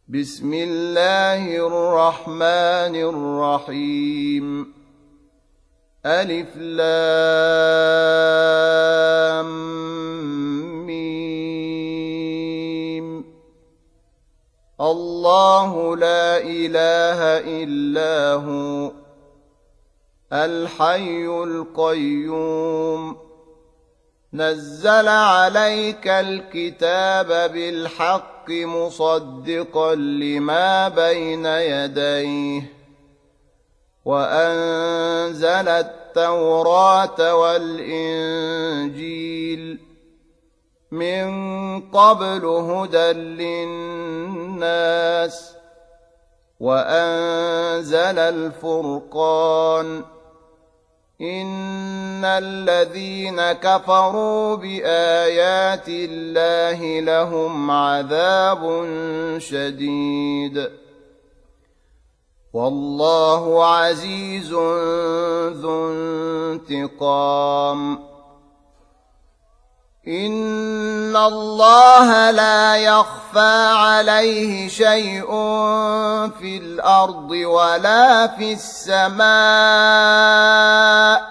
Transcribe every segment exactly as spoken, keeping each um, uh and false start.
بسم الله الرحمن الرحيم. ألف لام ميم. الله لا إله إلا هو الحي القيوم. نزل عليك الكتاب بالحق مصدقا لما بين يديه وأنزل التوراة والإنجيل من قبل هدى للناس وأنزل الفرقان. إن الذين كفروا بآيات الله لهم عذاب شديد والله عزيز ذو انتقام. إن الله لا يخفى عليه شيء في الأرض ولا في السماء.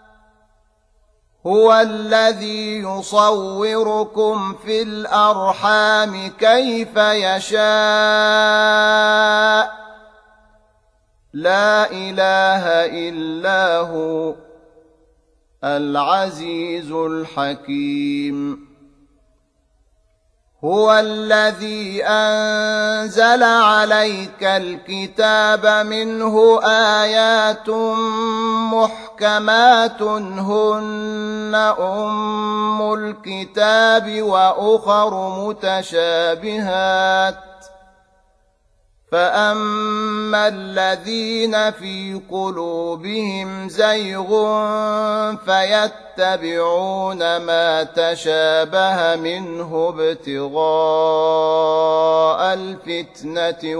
هو الذي يصوركم في الأرحام كيف يشاء. لا إله إلا هو العزيز الحكيم. هو الذي أنزل عليك الكتاب منه آيات محكمات هن أم الكتاب وأخر متشابهات. فأما الذين في قلوبهم زيغ فيتبعون ما تشابه منه ابتغاء الفتنة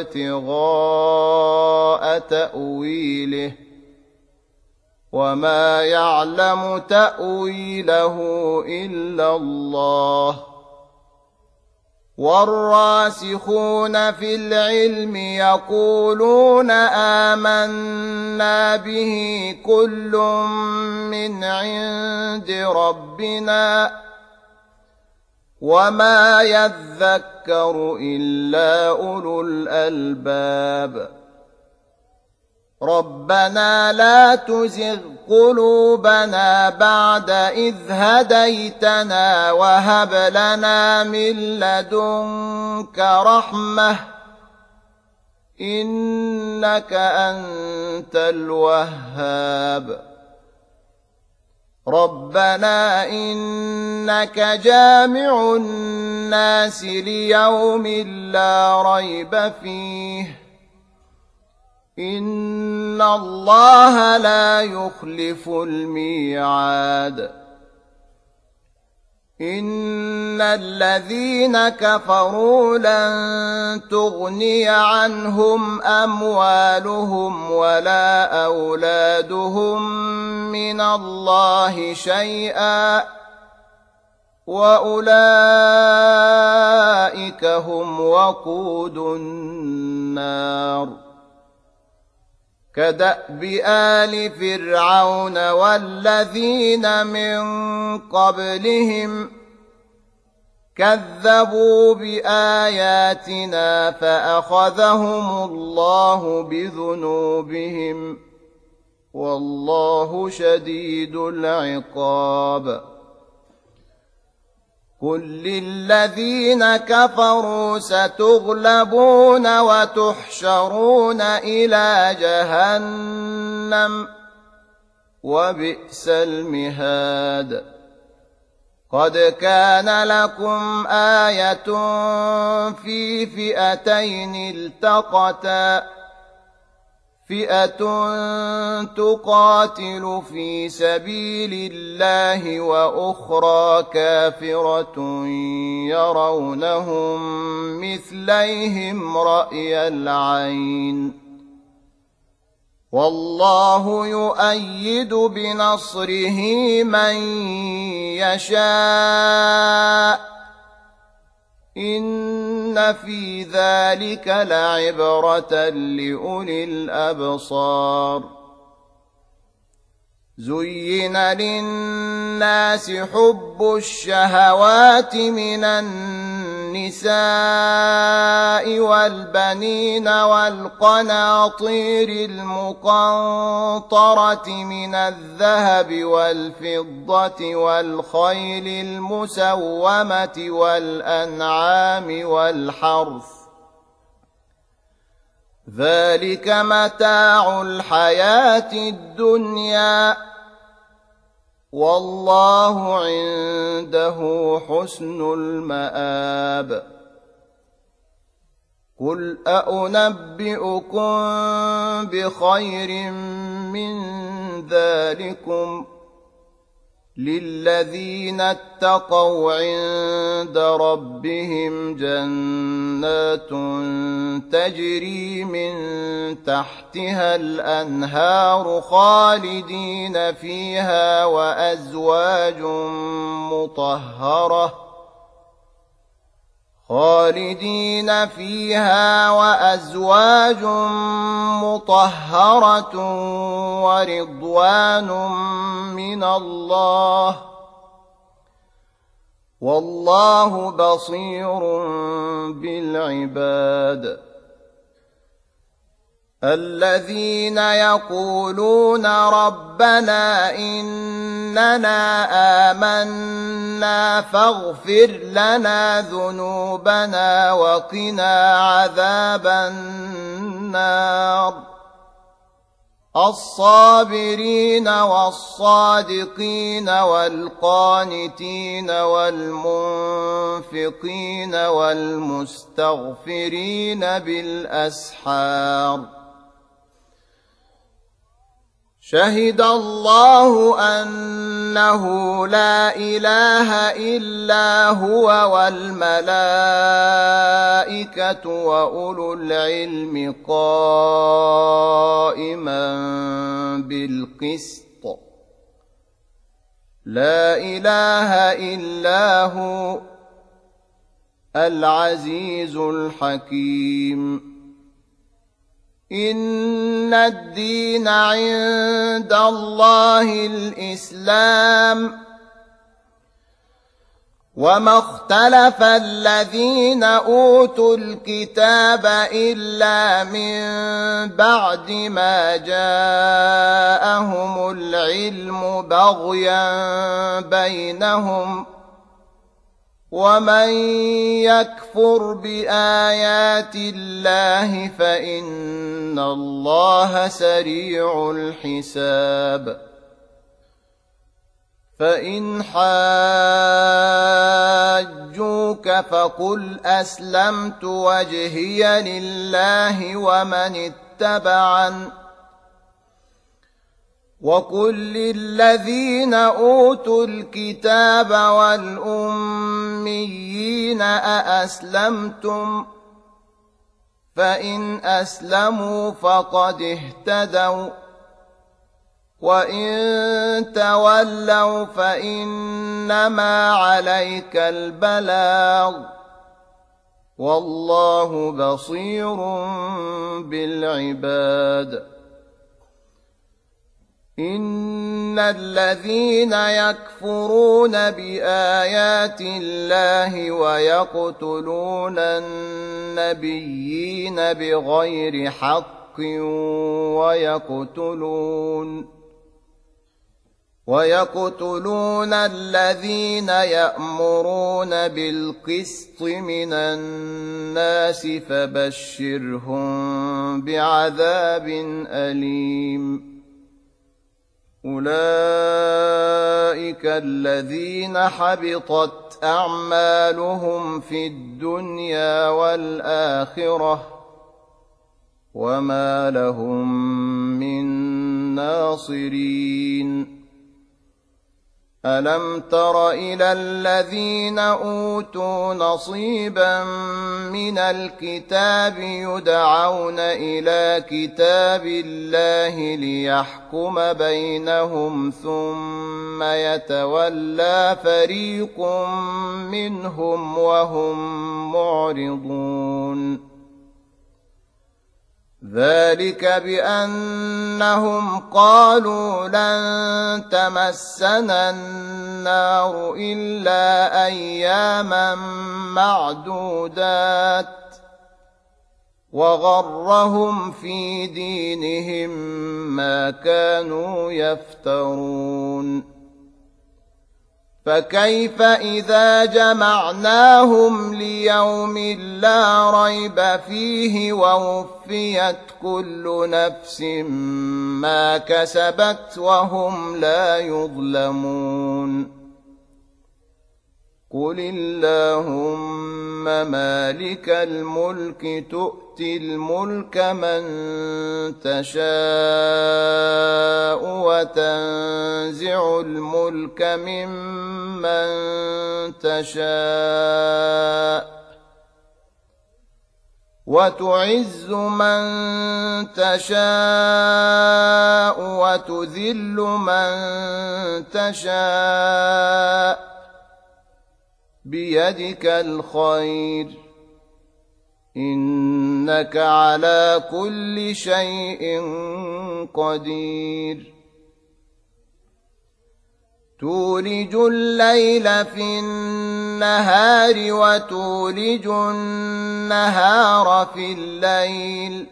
وابتغاء تأويله وما يعلم تأويله إلا الله. والراسخون في العلم يقولون آمنا به كل من عند ربنا وما يذكر إلا أولو الألباب. ربنا لا تزغ قلوبنا بعد إذ هديتنا وهب لنا من لدنك رحمة إنك أنت الوهاب. ربنا إنك جامع الناس ليوم لا ريب فيه إن الله لا يخلف الميعاد. إن الذين كفروا لن تغني عنهم أموالهم ولا أولادهم من الله شيئا وأولئك هم وقود النار. كدأب آل فرعون والذين من قبلهم كذبوا بآياتنا فأخذهم الله بذنوبهم والله شديد العقاب. قل للذين كفروا ستغلبون وتحشرون إلى جهنم وبئس المهاد. قد كان لكم آية في فئتين التقتا فئة تقاتل في سبيل الله وأخرى كافرة يرونهم مثليهم رأي العين والله يؤيد بنصره من يشاء إن في ذلك لعبرة لأولي الأبصار زين للناس حب الشهوات من النساء والبنين والقناطير المقنطرة من الذهب والفضة والخيل المسومة والأنعام والحرث ذلك متاع الحياة الدنيا والله عنده حسن المآب قل أأنبئكم بخير من ذلكم للذين اتقوا عند ربهم جنات تجري من تحتها الأنهار خالدين فيها وأزواج مطهرة خالدين فيها وأزواج مطهرة ورضوان من الله والله بصير بالعباد الذين يقولون ربنا إننا آمنا فاغفر لنا ذنوبنا وقنا عذاب النار الصابرين والصادقين والقانتين والمنفقين والمستغفرين بالأسحار شهد الله أنه لا إله إلا هو والملائكة وأولو العلم قائما بالقسط لا إله إلا هو العزيز الحكيم إن الدين عند الله الإسلام وما اختلف الذين أوتوا الكتاب إلا من بعد ما جاءهم العلم بغيا بينهم ومن يكفر بآيات الله فإن الله سريع الحساب فإن حاجوك فقل أسلمت وجهي لله ومن اتبعن وقل للذين أوتوا الكتاب والأميين أأسلمتم فإن أسلموا فقد اهتدوا وإن تولوا فإنما عليك البلاغ والله بصير بالعباد إن الذين يكفرون بآيات الله ويقتلون النبيين بغير حق ويقتلون ويقتلون الذين يأمرون بالقسط من الناس فبشرهم بعذاب أليم أولئك الذين حبطت أعمالهم في الدنيا والآخرة وما لهم من ناصرين ألم تر إلى الذين أوتوا نصيبا من الكتاب يدعون إلى كتاب الله ليحكم بينهم ثم يتولى فريق منهم وهم معرضون ذلك بأنهم قالوا لن تمسنا النار إلا أياما معدودات وغرهم في دينهم ما كانوا يفترون فكيف إذا جمعناهم ليوم لا ريب فيه ووفيت كل نفس ما كسبت وهم لا يظلمون قل اللهم مالك الملك تؤتي الملك من تشاء وتنزع الملك ممن تشاء وتعز من تشاء وتذل من تشاء بيدك الخير إنك على كل شيء قدير تولج الليل في النهار وتولج النهار في الليل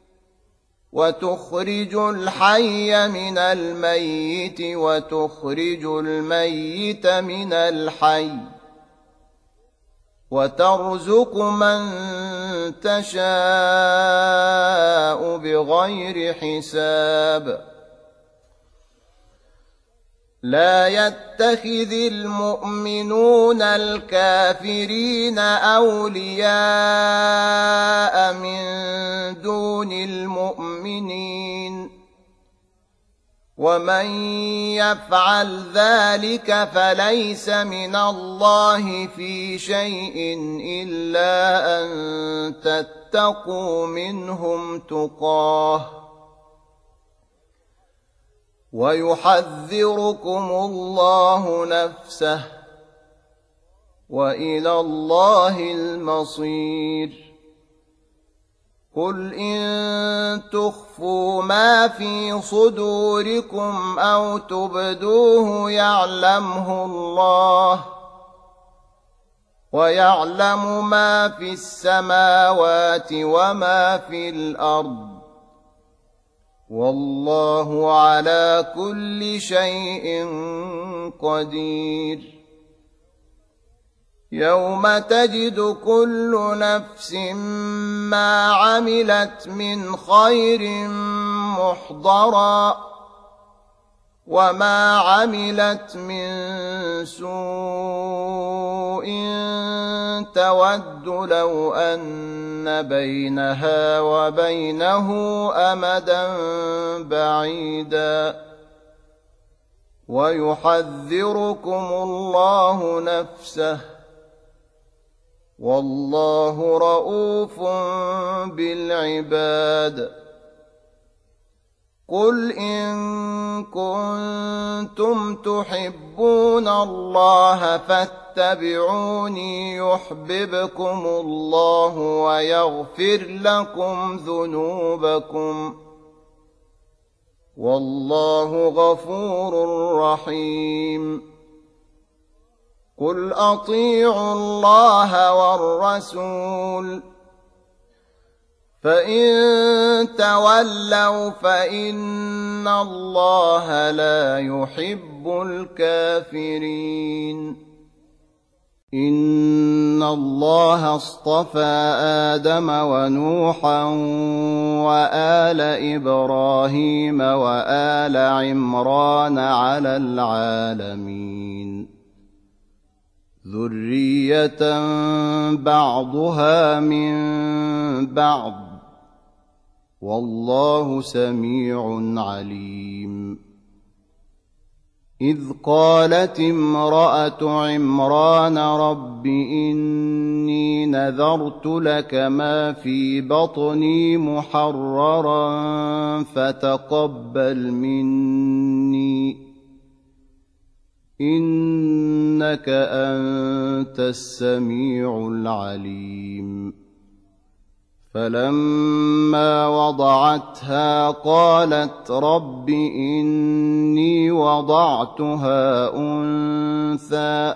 وتخرج الحي من الميت وتخرج الميت من الحي وترزق من تشاء بغير حساب لا يتخذ المؤمنون الكافرين أولياء من دون المؤمنين ومن يفعل ذلك فليس من الله في شيء إلا أن تتقوا منهم تقاه ويحذركم الله نفسه وإلى الله المصير قل إن تخفوا ما في صدوركم أو تبدوه يعلمه الله ويعلم ما في السماوات وما في الأرض والله على كل شيء قدير يوم تجد كل نفس ما عملت من خير محضرا وما عملت من سوء تود لو أن بينها وبينه أمدا بعيدا ويحذركم الله نفسه والله رءوف بالعباد قل إن كنتم تحبون الله فاتبعوني يحببكم الله ويغفر لكم ذنوبكم والله غفور رحيم قل أطيعوا الله والرسول فإن تولوا فإن الله لا يحب الكافرين إن الله اصطفى آدم ونوحا وآل إبراهيم وآل عمران على العالمين ذرية بعضها من بعض والله سميع عليم إذ قالت امرأة عمران رب إني نذرت لك ما في بطني محررا فتقبل مني إنك أنت السميع العليم فلما وضعتها قالت رب إني وضعتها أنثى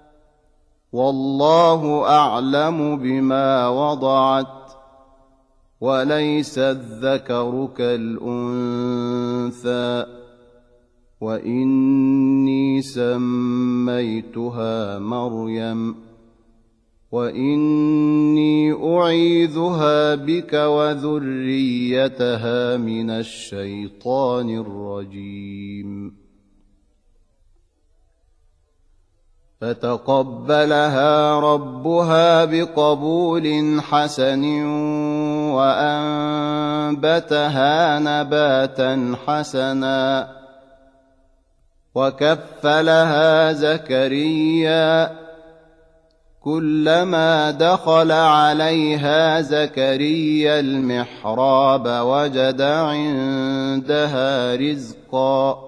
والله أعلم بما وضعت وليس الذكر كالأنثى وإني سميتها مريم وإني أعيذها بك وذريتها من الشيطان الرجيم فتقبلها ربها بقبول حسن وأنبتها نباتا حسنا وكفلها زكريا كلما دخل عليها زكريا المحراب وجد عندها رزقا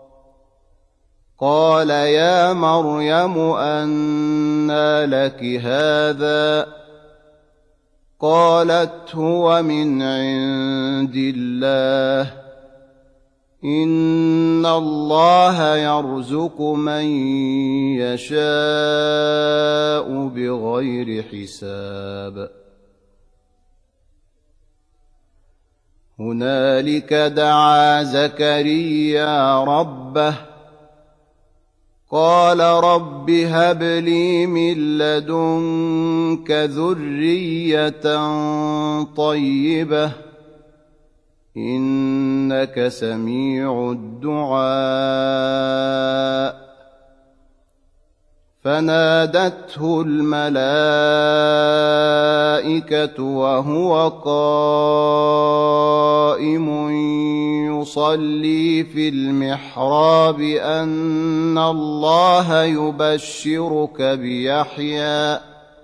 قال يا مريم أنى لك هذا قالت هو من عند الله إن الله يرزق من يشاء بغير حساب هنالك دعا زكريا ربه قال رب هب لي من لدنك ذرية طيبة إنك سميع الدعاء فنادته الملائكة وهو قائم يصلي في المحراب أن الله يبشرك بيحيى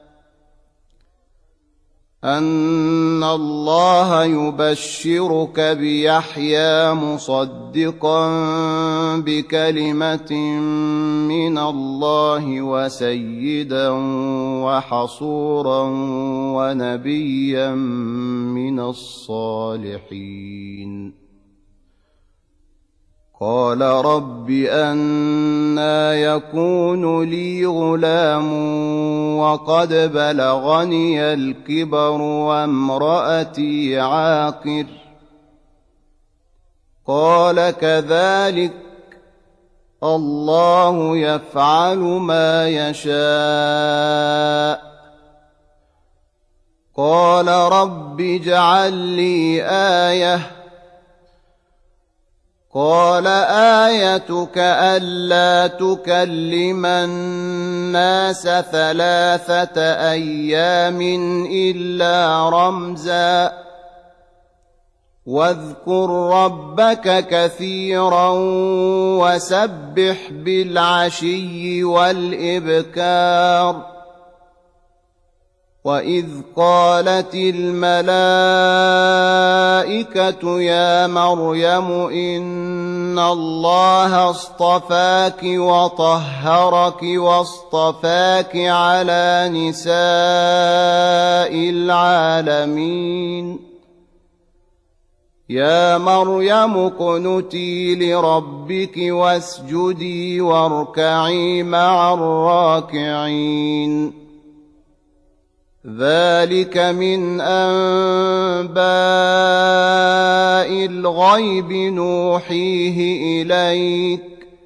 أن الله يبشرك بيحيى مصدقا بكلمة من الله وسيدا وحصورا ونبيا من الصالحين قال رب أنى يكون لي غلام وقد بلغني الكبر وامرأتي عاقر قال كذلك الله يفعل ما يشاء قال رب اجعل لي آية قال آيتك ألا تكلم الناس ثلاثة أيام إلا رمزا واذكر ربك كثيرا وسبح بالعشي والإبكار وإذ قالت الملائكة يا مريم إن الله اصطفاك وطهرك واصطفاك على نساء العالمين يا مريم اقنتي لربك واسجدي واركعي مع الراكعين ذلك من أنباء الغيب نوحيه إليك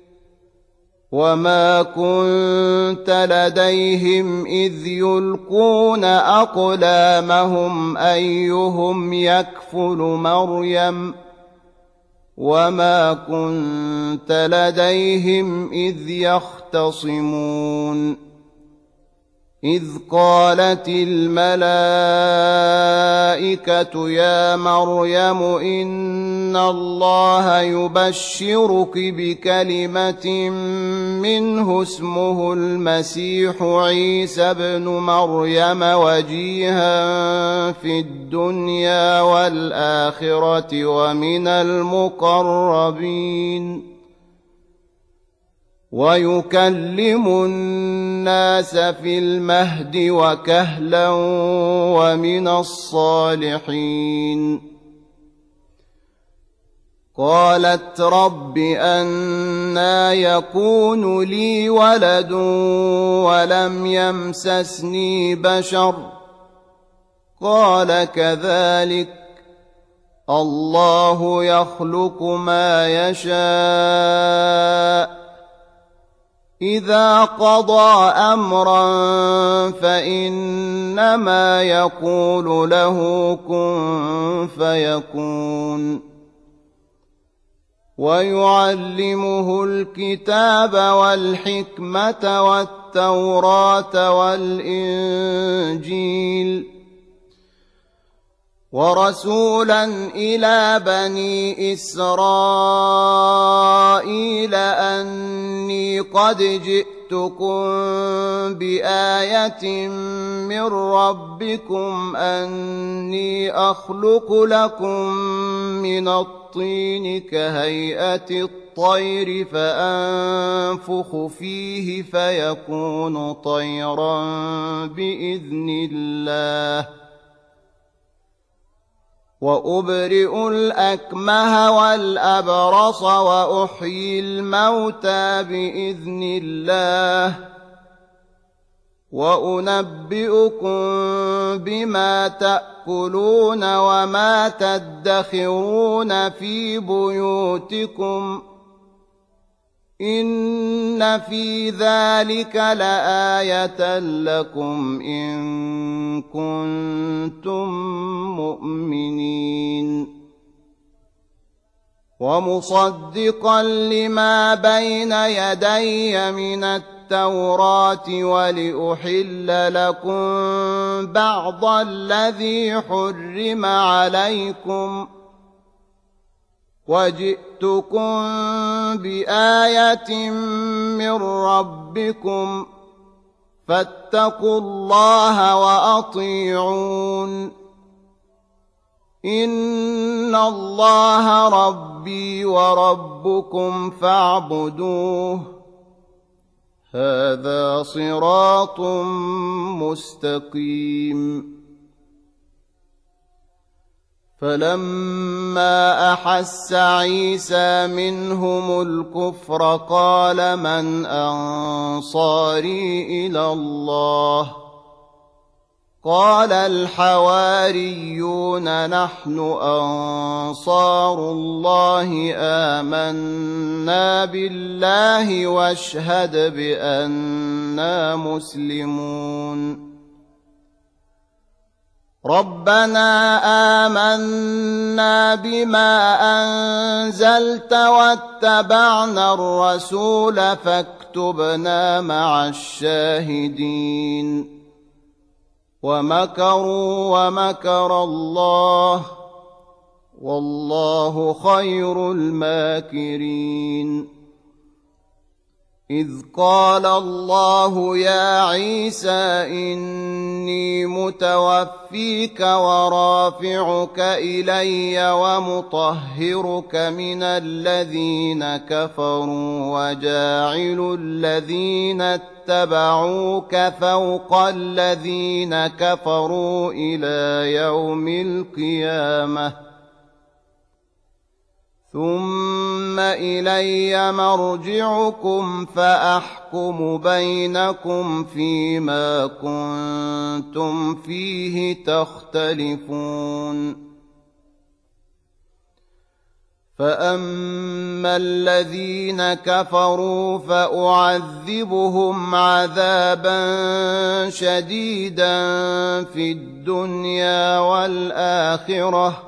وما كنت لديهم إذ يلقون أقلامهم أيهم يكفل مريم وما كنت لديهم إذ يختصمون إذ قالت الملائكة الْمَلَائِكَةُ يَا مَرْيَمُ إِنَّ اللَّهَ يُبَشِّرُكِ بِكَلِمَةٍ مِّنْهُ اسْمُهُ الْمَسِيحُ عِيسَى ابْنُ مَرْيَمَ وَجِيهًا فِي الدُّنْيَا وَالْآخِرَةِ وَمِنَ الْمُقَرَّبِينَ وَيُكَلِّمُ النَّاسَ فِي الْمَهْدِ وَكَهْلًا وَمِنَ الصَّالِحِينَ قَالَتْ رَبِّ أَنَّىٰ يَكُونُ لِي وَلَدٌ وَلَمْ يَمْسَسْنِي بَشَرٌ قَالَ كَذَٰلِكَ اللَّهُ يَخْلُقُ مَا يَشَاءُ إِذَا قَضَىٰ أَمْرًا فَإِنَّمَا يَقُولُ لَهُ كُن فَيَكُونُ وَيُعَلِّمُهُ الْكِتَابَ وَالْحِكْمَةَ وَالتَّوْرَاةَ وَالْإِنجِيلَ وَرَسُولًا إِلَىٰ بَنِي إِسْرَائِيلَ أَنِّي قَدْ جِئْتُكُم بِآيَةٍ مِّن رَّبِّكُمْ أَنِّي أَخْلُقُ لَكُم مِّنَ الطِّينِ كَهَيْئَةِ الطَّيْرِ فَأَنفُخُ فِيهِ فَيَكُونُ طَيْرًا بِإِذْنِ اللَّهِ وَأُبْرِئُ الْأَكْمَهَ وَالْأَبْرَصَ وَأُحْيِي الْمَوْتَىٰ بِإِذْنِ اللَّهِ وَأُنَبِّئُكُم بِمَا تَأْكُلُونَ وَمَا تَدَّخِرُونَ فِي بُيُوتِكُمْ إِنَّ فِي ذَلِكَ لَآيَةً لَّكُمْ إِن كُنتُم مُّؤْمِنِينَ وَمُصَدِّقًا لِّمَا بَيْنَ يَدَيَّ مِنَ التَّوْرَاةِ وَلِأُحِلَّ لَكُم بَعْضَ الَّذِي حُرِّمَ عَلَيْكُمْ وَجِئْتُكُم بِآيَةٍ مِّن رَّبِّكُمْ فَاتَّقُوا اللَّهَ وَأَطِيعُونِ إِنَّ اللَّهَ رَبِّي وَرَبُّكُمْ فَاعْبُدُوهُ هَٰذَا صِرَاطٌ مُّسْتَقِيمٌ فَلَمَّا أَحَسَّ عِيسَىٰ مِنْهُمُ الْكُفْرَ قَالَ مَنْ أَنصَارِي إِلَى اللَّهِ قَالَ الْحَوَارِيُّونَ نَحْنُ أَنصَارُ اللَّهِ آمَنَّا بِاللَّهِ واشهد بِأَنَّا مُسْلِمُونَ رَبَّنَا آمَنَّا بِمَا أَنزَلْتَ وَاتَّبَعْنَا الرَّسُولَ فَاكْتُبْنَا مَعَ الشَّاهِدِينَ وَمَكَرُوا وَمَكَرَ اللَّهُ وَاللَّهُ خَيْرُ الْمَاكِرِينَ إِذْ قَالَ اللَّهُ يَا عِيسَىٰ إِنِّي مُتَوَفِّيكَ وَرَافِعُكَ إِلَيَّ وَمُطَهِّرُكَ مِنَ الَّذِينَ كَفَرُوا وَجَاعِلُ الَّذِينَ اتَّبَعُوكَ فَوْقَ الَّذِينَ كَفَرُوا إِلَىٰ يَوْمِ الْقِيَامَةِ ثُمَّ إِلَيَّ مَرْجِعُكُمْ فَأَحْكُمُ بَيْنَكُمْ فِيمَا كُنتُمْ فِيهِ تَخْتَلِفُونَ فَأَمَّا الَّذِينَ كَفَرُوا فَأُعَذِّبُهُمْ عَذَابًا شَدِيدًا فِي الدُّنْيَا وَالْآخِرَةِ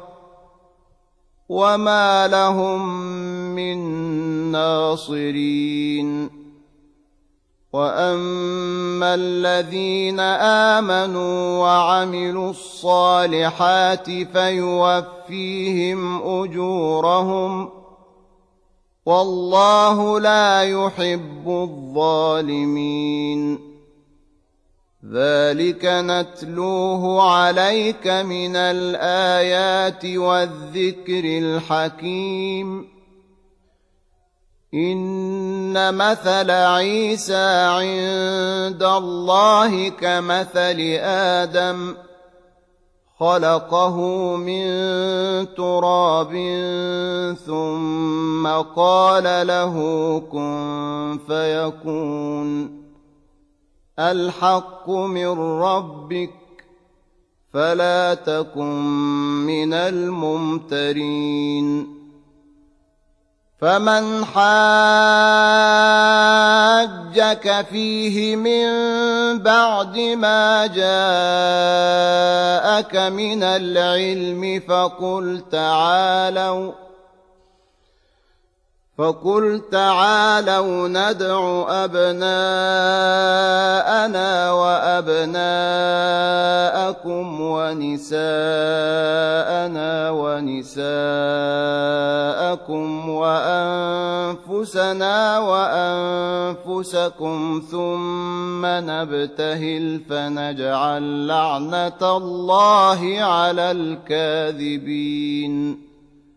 وَمَا لَهُم مِّن نَّاصِرِينَ وأما الذين آمنوا وعملوا الصالحات فيوفيهم أجورهم والله لا يحب الظالمين. ذلك نتلوه عليك من الآيات والذكر الحكيم. إن مثل عيسى عند الله كمثل آدم خلقه من تراب ثم قال له كن فيكون. الحق من ربك فلا تكن من الممترين. فمن حاجك فيه من بعد ما جاءك من العلم فقل تعالوا فقل تعالوا ندع أبناءنا وأبناءكم ونساءنا ونساءكم وأنفسنا وأنفسكم ثم نبتهل فنجعل لعنة الله على الكاذبين.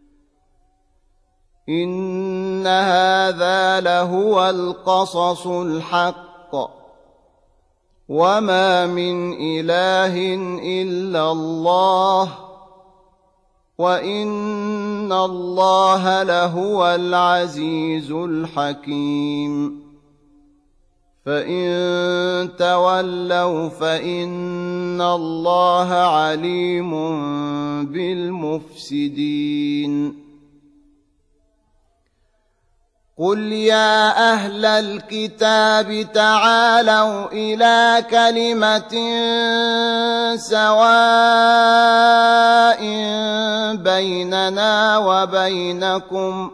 إن هذا لهو القصص الحق وما من إله إلا الله وإن الله لهو العزيز الحكيم. فإن تولوا فإن الله عليم بالمفسدين. قل يا أهل الكتاب تعالوا إلى كلمة سواء بيننا وبينكم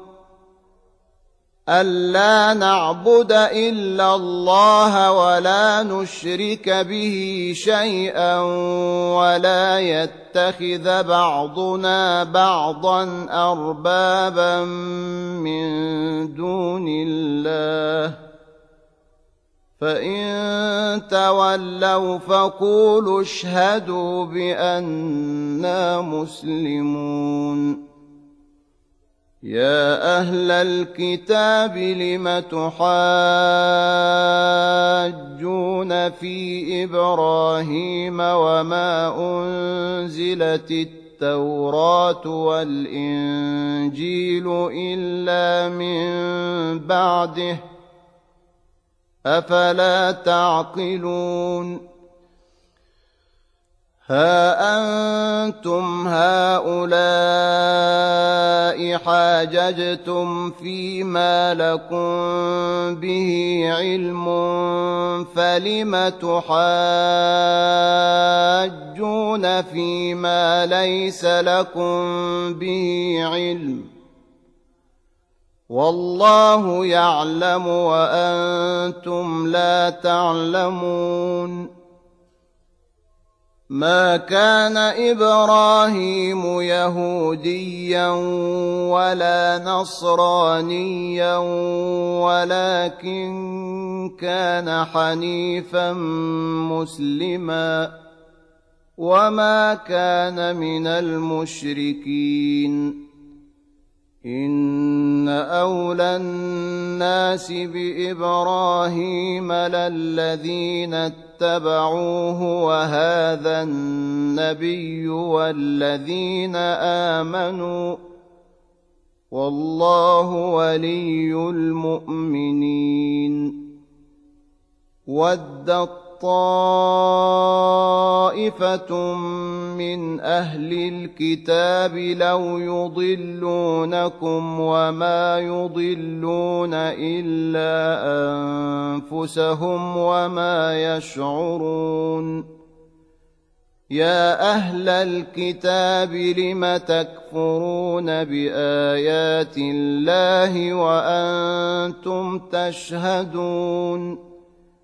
ألا نعبد إلا الله ولا نشرك به شيئا ولا يتخذ بعضنا بعضا أربابا من دون الله. فإن تولوا فقولوا اشهدوا بأننا مسلمون. يا أهل الكتاب لم تحاجون في إبراهيم وما أنزلت التوراة والإنجيل إلا من بعده أفلا تعقلون. ها أنتم هؤلاء حاججتم فيما لكم به علم فلم تحاجون فيما ليس لكم به علم والله يعلم وأنتم لا تعلمون. ما كان إبراهيم يهوديا ولا نصرانيا ولكن كان حنيفا مسلما وما كان من المشركين. إن أولى الناس بإبراهيم للذين اتبعوه وهذا النبي والذين آمنوا والله ولي المؤمنين. ودت طائفة من أهل الكتاب لو يضلونكم وما يضلون إلا أنفسهم وما يشعرون. يا أهل الكتاب لم تكفرون بآيات الله وأنتم تشهدون.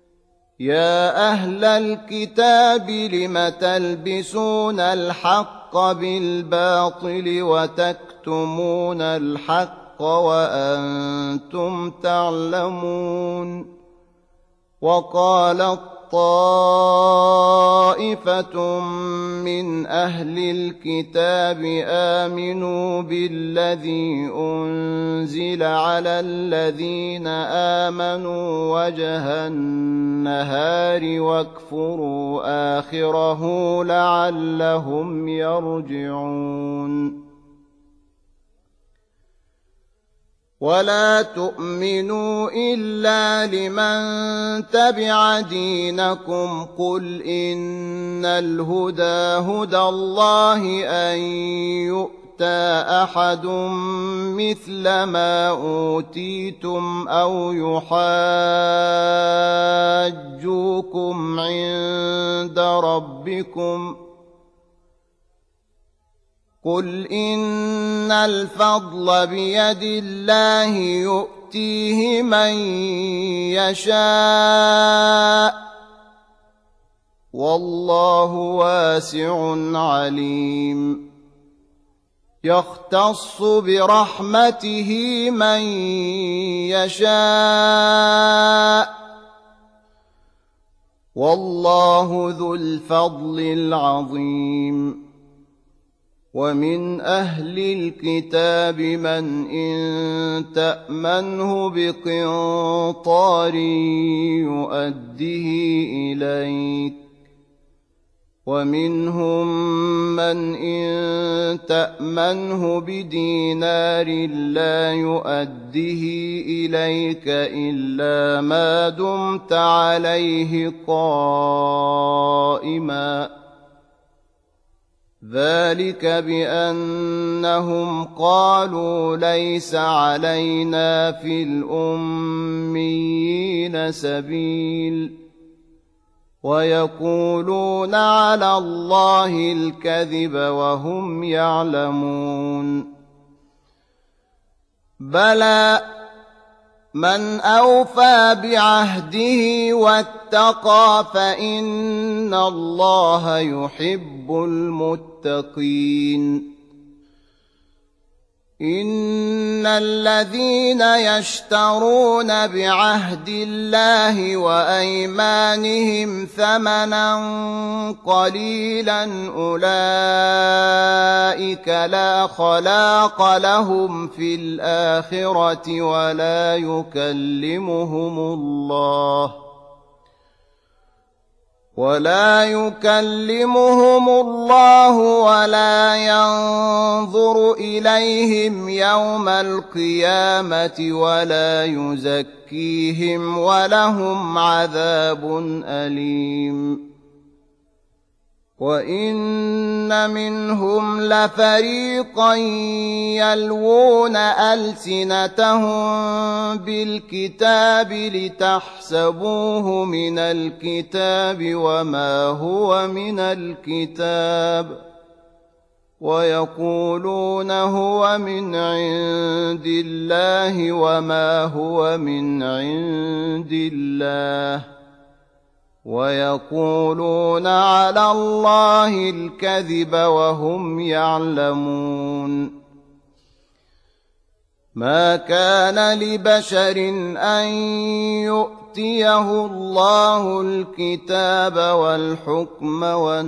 يا أهل الكتاب لم تلبسون الحق بالباطل وتكتمون الحق وأنتم تعلمون. وقالت طائفة من أهل الكتاب آمنوا بالذي أنزل على الذين آمنوا وجه النهار واكفروا آخره لعلهم يرجعون. ولا تؤمنوا إلا لمن تبع دينكم قل إن الهدى هدى الله أن يؤتى أحد مثل ما أوتيتم أو يحاجوكم عند ربكم قل إن الفضل بيد الله يؤتيه من يشاء والله واسع عليم. يختص برحمته من يشاء والله ذو الفضل العظيم. ومن أهل الكتاب من إن تأمنه بقنطار يؤده إليك ومنهم من إن تأمنه بدينار لا يؤده إليك إلا ما دمت عليه قائما ذلك بأنهم قالوا ليس علينا في الأميين سبيل ويقولون على الله الكذب وهم يعلمون. بلى من أوفى بعهده واتقى فإن الله يحب المتقين. إن الذين يشترون بعهد الله وأيمانهم ثمنا قليلا أولئك لا خلاق لهم في الآخرة ولا يكلمهم الله ولا يكلمهم الله ولا ينظر إليهم يوم القيامة ولا يزكيهم ولهم عذاب أليم. وإن منهم لفريقا يلوون ألسنتهم بالكتاب لتحسبوه من الكتاب وما هو من الكتاب ويقولون هو من عند الله وما هو من عند الله ويقولون على الله الكذب وهم يعلمون. ما كان لبشر أن يؤتيه الله الكتاب والحكم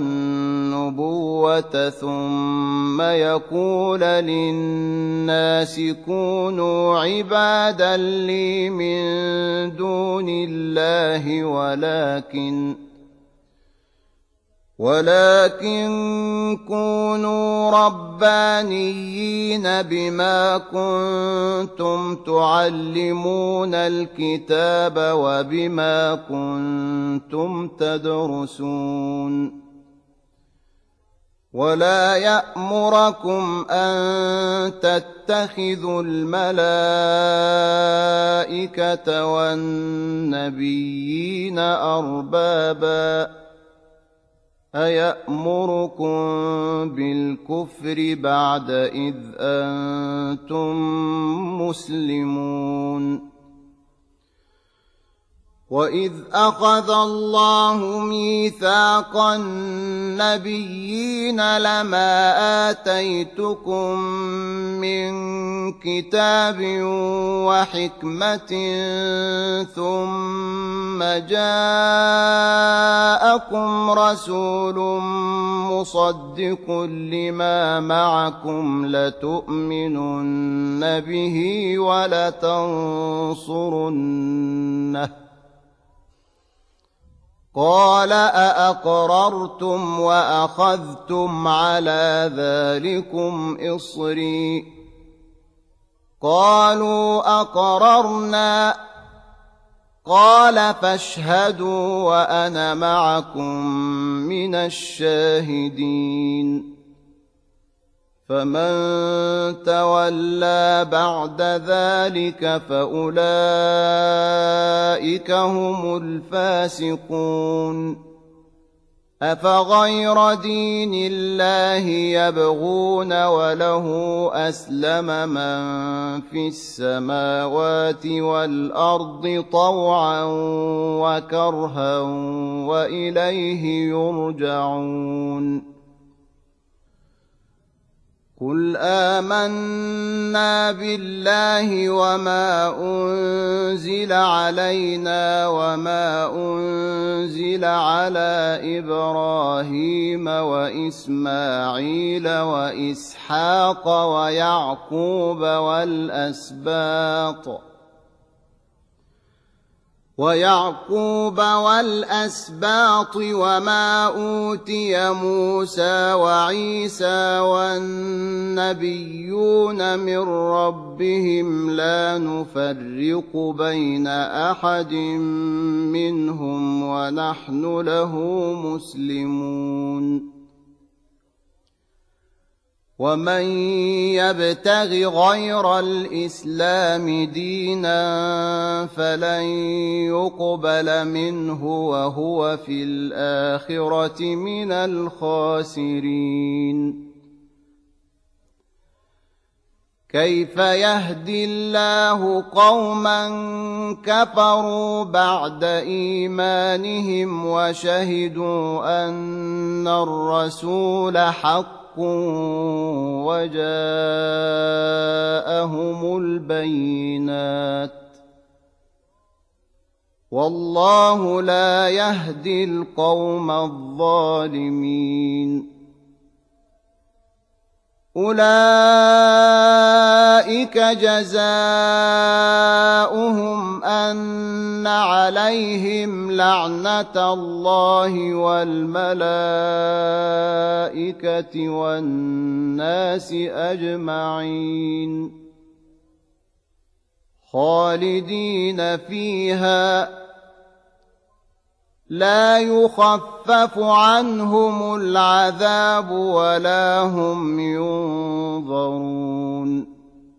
والنبوة ثم يقول للناس كونوا عبادا لي من دون الله ولكن ولكن كونوا ربانيين بما كنتم تعلمون الكتاب وبما كنتم تدرسون. ولا يأمركم أن تتخذوا الملائكة والنبيين أربابا أيأمركم بالكفر بعد إذ أنتم مسلمون. وَإِذْ أَخَذَ اللَّهُ مِيثَاقَ النَّبِيِّينَ لَمَا آتَيْتُكُم مِّن كِتَابٍ وَحِكْمَةٍ ثُمَّ جَاءَكُمْ رَسُولٌ مُّصَدِّقٌ لِّمَا مَعَكُمْ لَتُؤْمِنُنَّ بِهِ وَلَتَنصُرُنَّهُ قَالَ أَأَقْرَرْتُمْ وَأَخَذْتُمْ عَلَىٰ ذَٰلِكُمْ إِصْرِي قَالُوا أَقْرَرْنَا قَالَ فَاشْهَدُوا وَأَنَا مَعَكُم مِّنَ الشَّاهِدِينَ فَمَن تَوَلَّىٰ بَعْدَ ذَٰلِكَ فَأُولَٰئِكَ هُمُ الْفَاسِقُونَ أَفَغَيْرَ دِينِ اللَّهِ يَبْغُونَ وَلَهُ أَسْلَمَ مَن فِي السَّمَاوَاتِ وَالْأَرْضِ طَوْعًا وَكَرْهًا وَإِلَيْهِ يُرْجَعُونَ قُلْ آمَنَّا بِاللَّهِ وَمَا أُنزِلَ عَلَيْنَا وَمَا أُنزِلَ عَلَىٰ إِبْرَاهِيمَ وَإِسْمَاعِيلَ وَإِسْحَاقَ وَيَعْقُوبَ وَالْأَسْبَاطِ وَيَعْقُوبَ وَالْأَسْبَاطِ وَمَا أُوتِيَ مُوسَىٰ وَعِيسَىٰ وَالنَّبِيُّونَ مِن رَّبِّهِمْ لَا نُفَرِّقُ بَيْنَ أَحَدٍ مِّنْهُمْ وَنَحْنُ لَهُ مُسْلِمُونَ وَمَن يَبْتَغِ غَيْرَ الْإِسْلَامِ دِينًا فَلَن يُقْبَلَ مِنْهُ وَهُوَ فِي الْآخِرَةِ مِنَ الْخَاسِرِينَ كَيْفَ يَهْدِي اللَّهُ قَوْمًا كَفَرُوا بَعْدَ إِيمَانِهِمْ وَشَهِدُوا أَنَّ الرَّسُولَ حَقٌّ وَجَاءَهُمُ الْبَيِّنَاتُ وَاللَّهُ لَا يَهْدِي الْقَوْمَ الظَّالِمِينَ أُولَئِكَ جَزَاؤُهُمْ أَنَّ عَلَيْهِمْ لَعْنَةَ اللَّهِ وَالْمَلَائِكَةِ وَالنَّاسِ أَجْمَعِينَ خَالِدِينَ فِيهَا لَا يُخَفَّفُ عَنْهُمُ الْعَذَابُ وَلَا هُمْ يُنظَرُونَ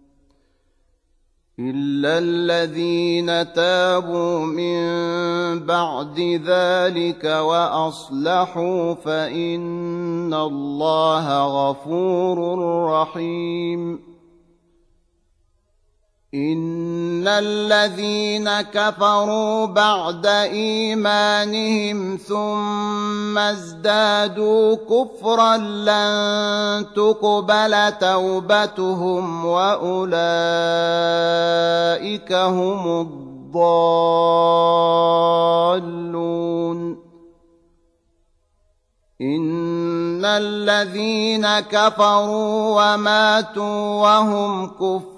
إِلَّا الَّذِينَ تَابُوا مِن بَعْدِ ذَلِكَ وَأَصْلَحُوا فَإِنَّ اللَّهَ غَفُورٌ رَّحِيمٌ إِنَّ الَّذِينَ كَفَرُوا بَعْدَ إِيمَانِهِمْ ثُمَّ ازْدَادُوا كُفْرًا لَّن تُقْبَلَ تَوْبَتُهُمْ وَأُولَٰئِكَ هُمُ الضَّالُّونَ إِنَّ الَّذِينَ كَفَرُوا وَمَاتُوا وَهُمْ كُفَّارٌ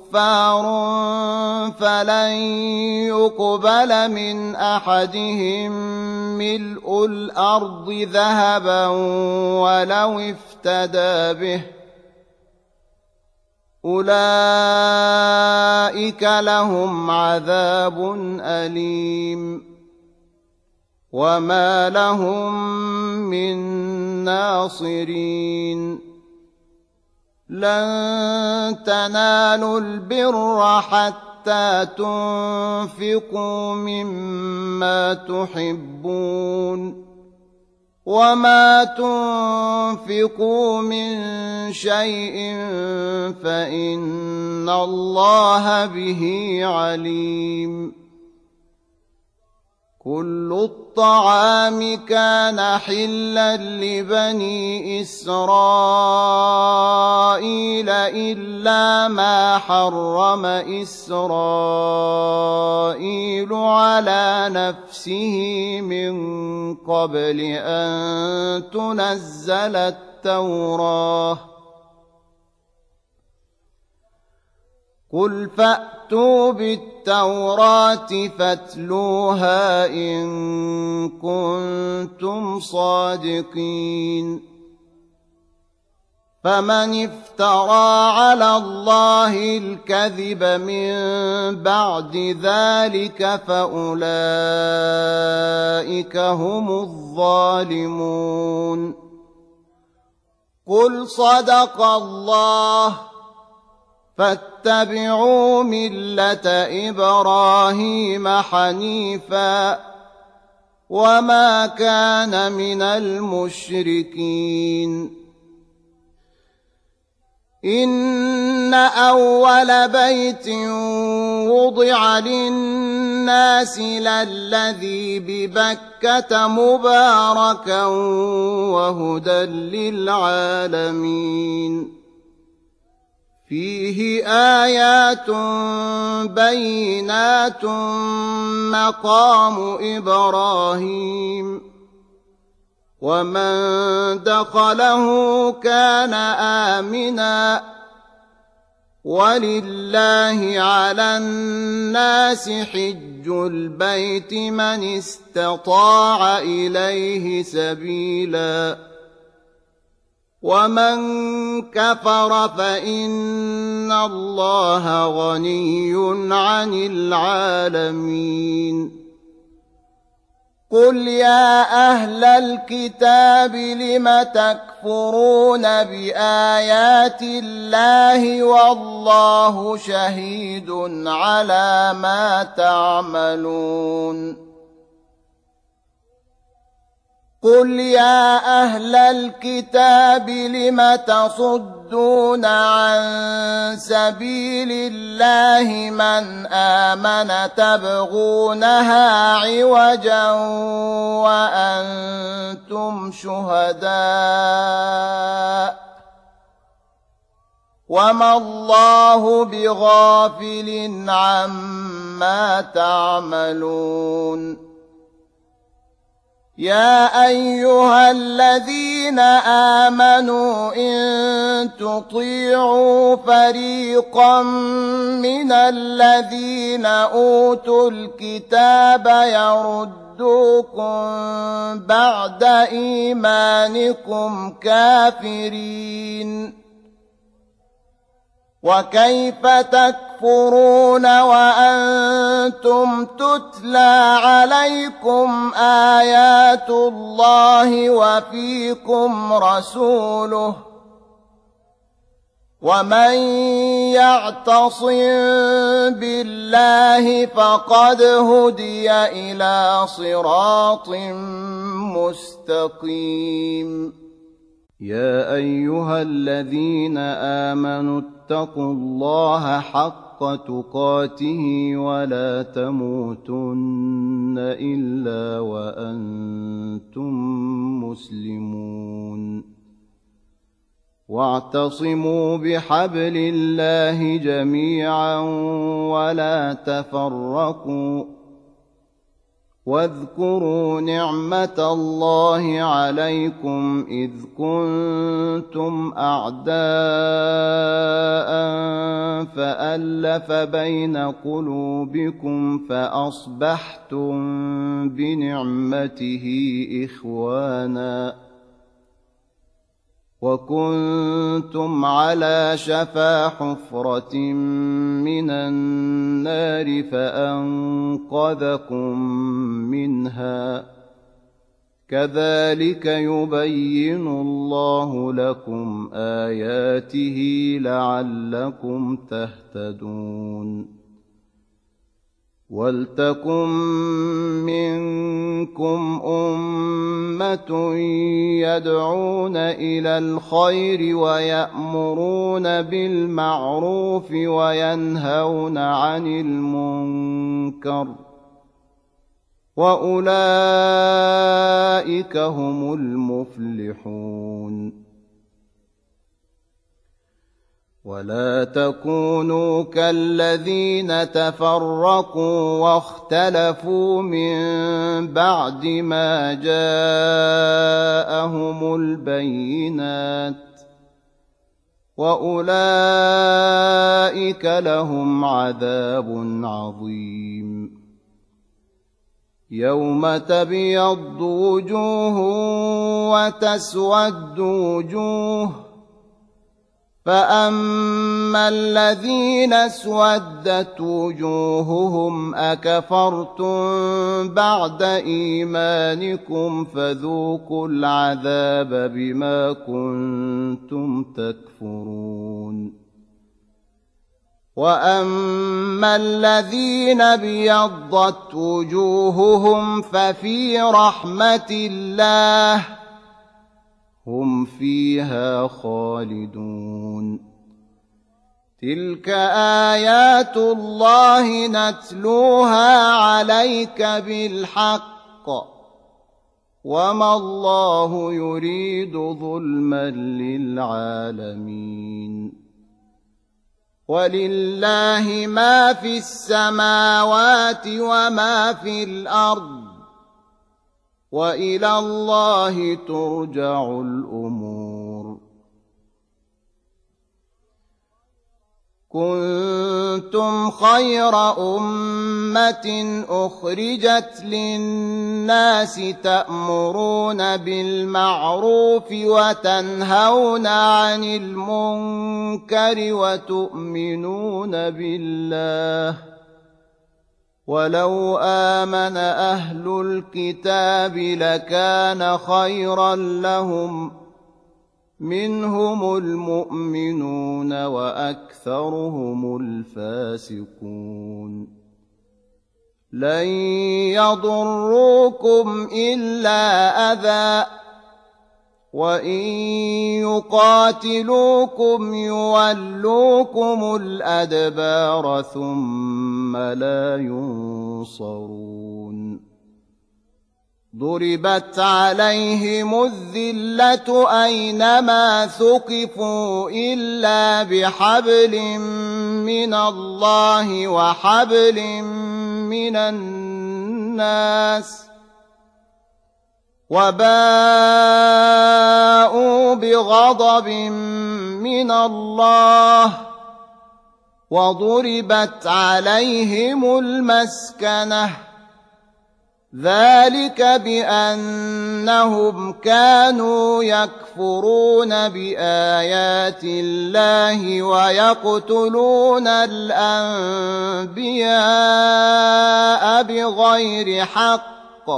فَلَن يُقْبَلَ مِنْ أَحَدِهِم مِّلْءُ الْأَرْضِ ذَهَبًا وَلَوِ افْتَدَىٰ بِهِ أُولَٰئِكَ لَهُمْ عَذَابٌ أَلِيمٌ وَمَا لَهُم مِّن نَّاصِرِينَ لَن تَنَالُوا الْبِرَّ حَتَّىٰ تُنفِقُوا مِمَّا تُحِبُّونَ وَمَا تُنفِقُوا مِن شَيْءٍ فَإِنَّ اللَّهَ بِهِ عَلِيمٌ كل الطعام كان حلا لبني إسرائيل إلا ما حرم إسرائيل على نفسه من قبل أن تنزل التوراة قل فأتوا بالتوراة فاتلوها إن كنتم صادقين فمن افترى على الله الكذب من بعد ذلك فأولئك هم الظالمون قل صدق الله فاتبعوا ملة إبراهيم حنيفا وما كان من المشركين إن أول بيت وضع للناس للذي ببكة مباركا وهدى للعالمين فيه آيات بينات مقام إبراهيم ومن دخله كان آمنا ولله على الناس حج البيت من استطاع إليه سبيلا ومن كفر فإن الله غني عن العالمين قل يا أهل الكتاب لم تكفرون بآيات الله والله شهيد على ما تعملون قل يا أهل الكتاب لم تصدون عن سبيل الله من آمن تبغونها عوجا وأنتم شهداء وما الله بغافل عما تعملون يا أيها الذين آمنوا إن تطيعوا فريقا من الذين أوتوا الكتاب يردوكم بعد إيمانكم كافرين وكيف تكفرون وأنتم تتلى عليكم آيات الله وفيكم رسوله ومن يعتصم بالله فقد هدي إلى صراط مستقيم يا أيها الذين آمنوا اتقوا الله حق تقاته ولا تموتن إلا وأنتم مسلمون واعتصموا بحبل الله جميعا ولا تفرقوا واذكروا نعمة الله عليكم إذ كنتم أعداء فألف بين قلوبكم فأصبحتم بنعمته إخوانا وكنتم على شفا حفرة من النار فأنقذكم منها كذلك يبين الله لكم آياته لعلكم تهتدون ولتكن منكم أمة يدعون إلى الخير ويأمرون بالمعروف وينهون عن المنكر وأولئك هم المفلحون. ولا تكونوا كالذين تفرقوا واختلفوا من بعد ما جاءهم البينات وأولئك لهم عذاب عظيم. يوم تبيض وجوه وتسود وجوه، فأما الذين اسودت وجوههم أكفرتم بعد إيمانكم فذوقوا العذاب بما كنتم تكفرون. وأما الذين ابيضت وجوههم ففي رحمة الله هم فيها خالدون. تلك آيات الله نتلوها عليك بالحق، وما الله يريد ظلما للعالمين. ولله ما في السماوات وما في الأرض، وإلى الله ترجع الأمور. كنتم خير أمة أخرجت للناس تأمرون بالمعروف وتنهون عن المنكر وتؤمنون بالله. ولو آمن أهل الكتاب لكان خيرا لهم، منهم المؤمنون وأكثرهم الفاسقون. لن يضروكم إلا أذى، وإن يقاتلوكم يولوكم الأدبار ثم لا ينصرون. ضربت عليهم الذلة أينما ثقفوا إلا بحبل من الله وحبل من الناس، وباءوا بغضب من الله وضربت عليهم المسكنة، ذلك بأنهم كانوا يكفرون بآيات الله ويقتلون الأنبياء بغير حق،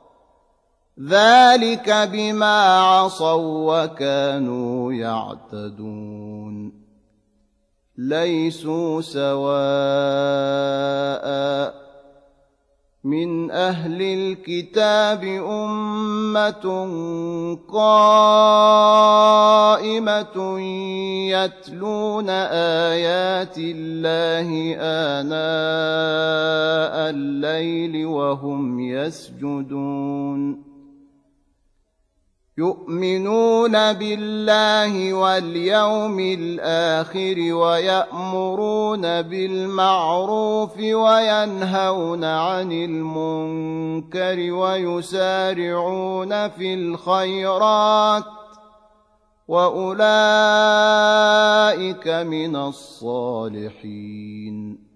ذلك بما عصوا وكانوا يعتدون. ليسوا سواء من أهل الكتاب أمة قائمة يتلون آيات الله آناء الليل وهم يسجدون، يؤمنون بالله واليوم الآخر ويأمرون بالمعروف وينهون عن المنكر ويسارعون في الخيرات، وأولئك من الصالحين.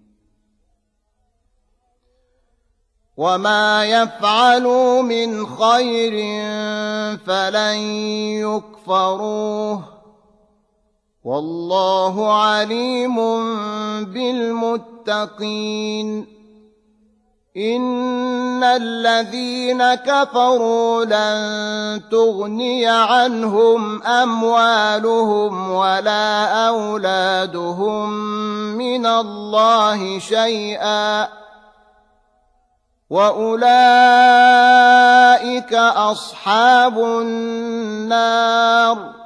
وما يفعلوا من خير فلن يكفروه، والله عليم بالمتقين. إن الذين كفروا لن تغني عنهم أموالهم ولا أولادهم من الله شيئا، وأولئك أصحاب النار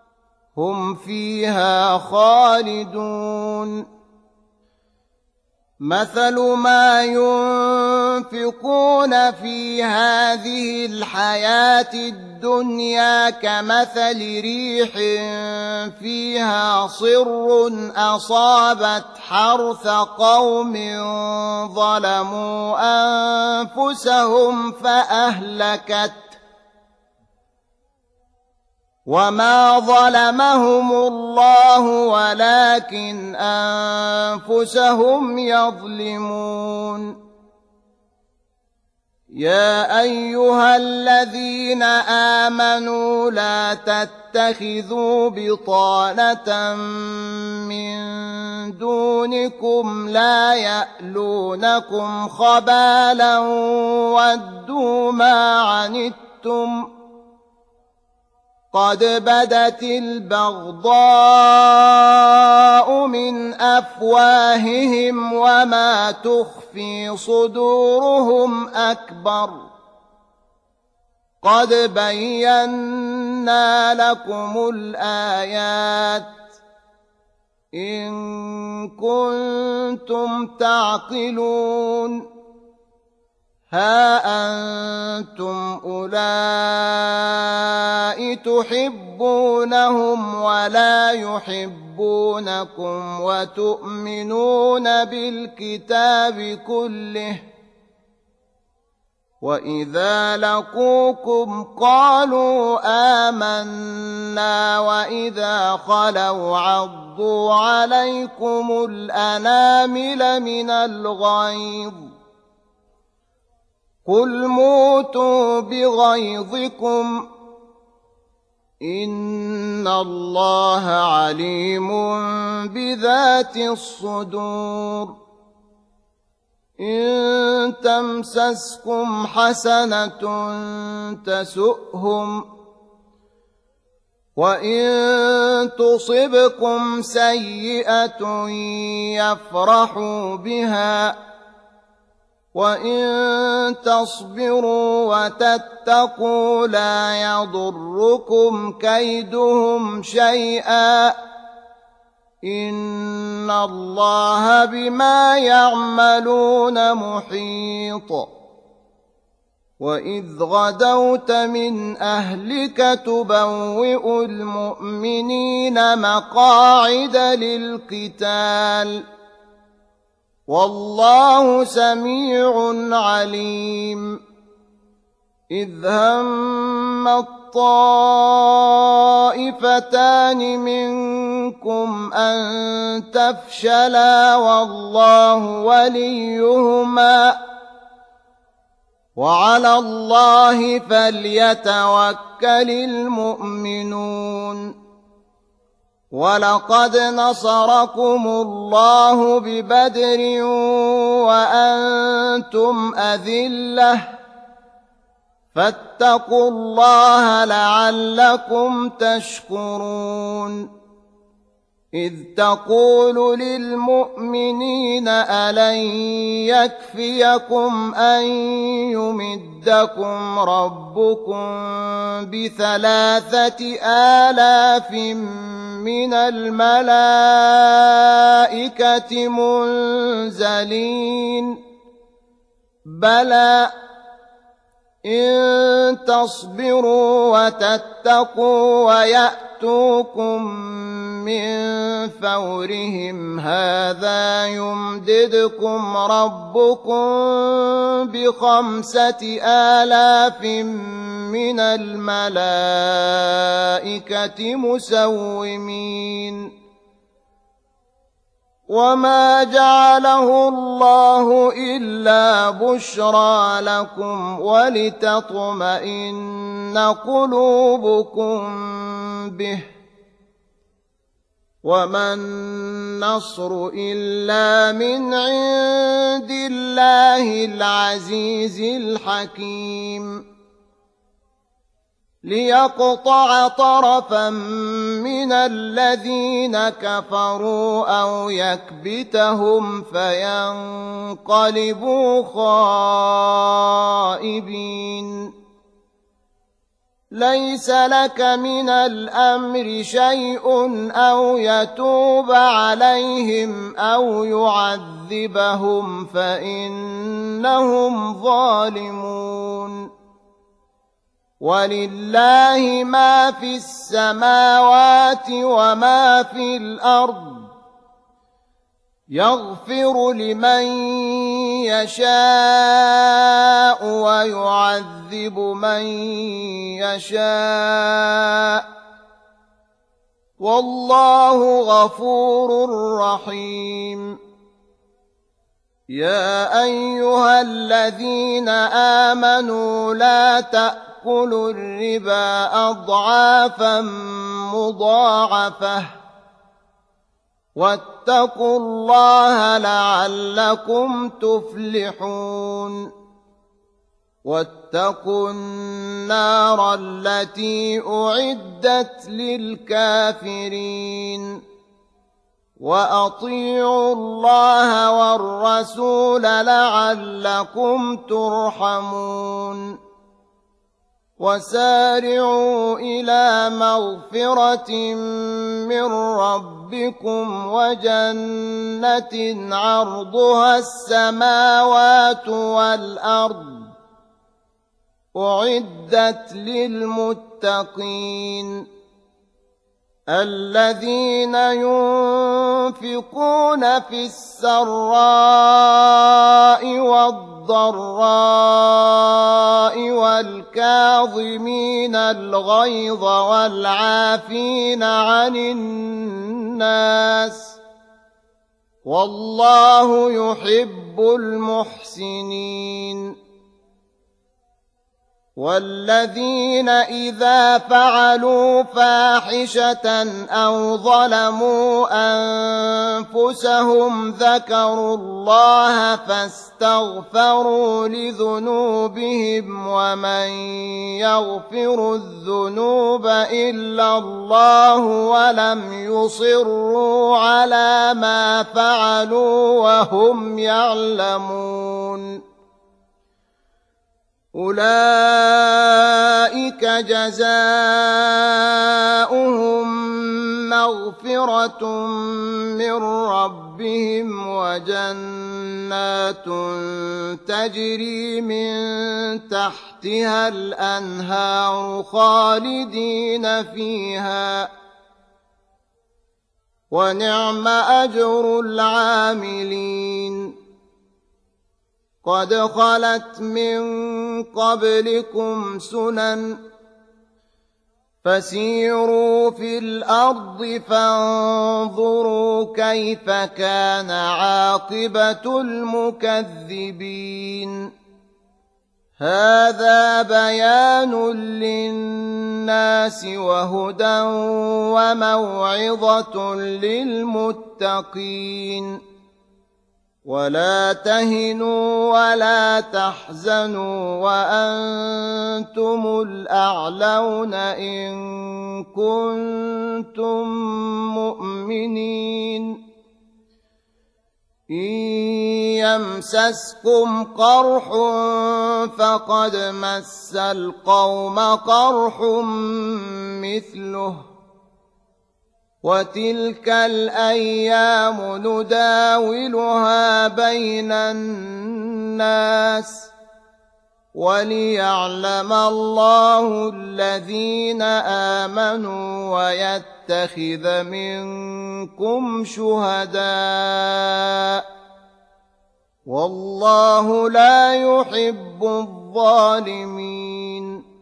هم فيها خالدون. مثل ما ينفقون في هذه الحياة الدنيا كمثل ريح فيها صر أصابت حرث قوم ظلموا أنفسهم فأهلكت وما ظلمهم الله ولكن أنفسهم يظلمون يا أيها الذين آمنوا لا تتخذوا بطانة من دونكم لا يألونكم خبالا ودوا ما عنتم قد بدت البغضاء من أفواههم وما تخفي صدورهم أكبر قد بينا لكم الآيات إن كنتم تعقلون ها أنتم أولئك تحبونهم ولا يحبونكم وتؤمنون بالكتاب كله وإذا لقوكم قالوا آمنا وإذا خلوا عضوا عليكم الأنامل من الغيظ قل موتوا بغيظكم إن الله عليم بذات الصدور إن تمسسكم حسنة تسؤهم وإن تصبكم سيئة يفرحوا بها وإن تصبروا وتتقوا لا يضركم كيدهم شيئا إن الله بما يعملون محيط وإذ غدوت من أهلك تبوئ المؤمنين مقاعد للقتال والله سميع عليم إذ هم الطائفتان منكم أن تفشلا والله وليهما وعلى الله فليتوكل المؤمنون ولقد نصركم الله ببدر وأنتم أذلة فاتقوا الله لعلكم تشكرون إذ تقول للمؤمنين ألن يكفيكم أن يمدكم ربكم بثلاثة آلاف من الملائكة منزلين بلى إن تصبروا وتتقوا ويأتوكم من فورهم هذا يمددكم ربكم بخمسة آلاف من الملائكة مسومين وما جعله الله إلا بشرى لكم ولتطمئن قلوبكم به وما النصر إلا من عند الله العزيز الحكيم ليقطع طرفا من الذين كفروا أو يكبتهم فينقلبوا خائبين ليس لك من الأمر شيء أو يتوب عليهم أو يعذبهم فإنهم ظالمون ولله ما في السماوات وما في الأرض يغفر لمن يشاء ويعذب من يشاء والله غفور رحيم يا أيها الذين آمنوا لا تأكلوا الربا أضعافا مضاعفة واتقوا الله لعلكم تفلحون واتقوا النار التي أعدت للكافرين وأطيعوا الله والرسول لعلكم ترحمون وسارعوا إلى مغفرة من ربكم وجنة عرضها السماوات والأرض أعدت للمتقين الذين ينفقون في السراء والضراء والكاظمين الغيظ والعافين عن الناس والله يحب المحسنين والذين إذا فعلوا فاحشة أو ظلموا أنفسهم ذكروا الله فاستغفروا لذنوبهم ومن يغفر الذنوب إلا الله ولم يصروا على ما فعلوا وهم يعلمون أولئك جزاؤهم مغفرة من ربهم وجنات تجري من تحتها الأنهار خالدين فيها ونعم أجر العاملين قد خلت من قبلكم سنن فسيروا في الأرض فانظروا كيف كان عاقبة المكذبين هذا بيان للناس وهدى وموعظة للمتقين ولا تهنوا ولا تحزنوا وأنتم الأعلون إن كنتم مؤمنين إن يمسسكم قرح فقد مس القوم قرح مثله وتلك الأيام نداولها بين الناس وليعلم الله الذين آمنوا ويتخذ منكم شهداء والله لا يحب الظالمين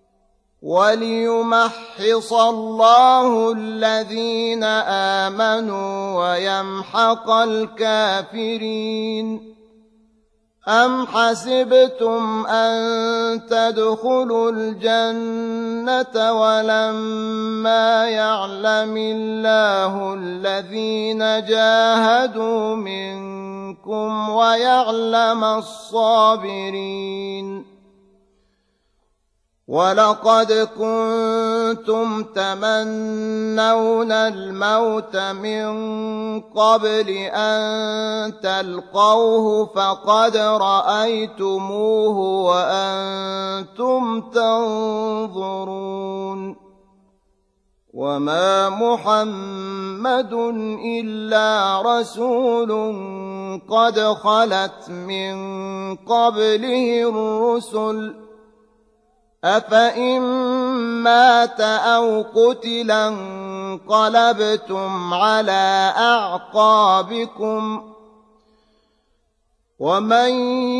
وليمحص الله الذين آمنوا ويمحق الكافرين أم حسبتم أن تدخلوا الجنة ولما يعلم الله الذين جاهدوا منكم ويعلم الصابرين ولقد كنتم تمنون الموت من قبل أن تلقوه فقد رأيتموه وأنتم تنظرون وما محمد إلا رسول قد خلت من قبله الرسل أفإن مات أو قتل انقلبتم على أعقابكم ومن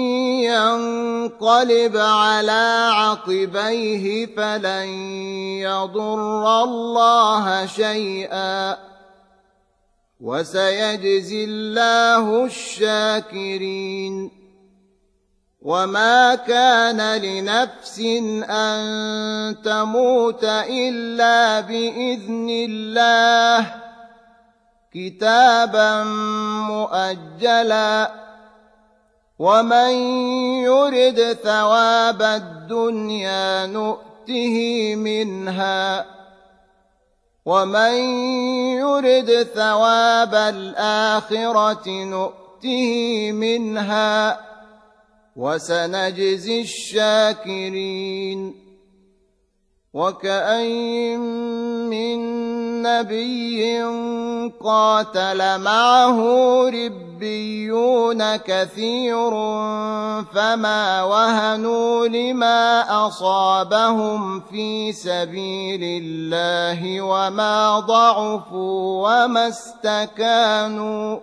ينقلب على عقبيه فلن يضر الله شيئا وسيجزي الله الشاكرين وما كان لنفس أن تموت إلا بإذن الله كتابا مؤجلا ومن يرد ثواب الدنيا نؤته منها ومن يرد ثواب الآخرة نؤته منها وسنجزي الشاكرين وكأين من نبي قاتل معه ربيون كثير فما وهنوا لما أصابهم في سبيل الله وما ضعفوا وما استكانوا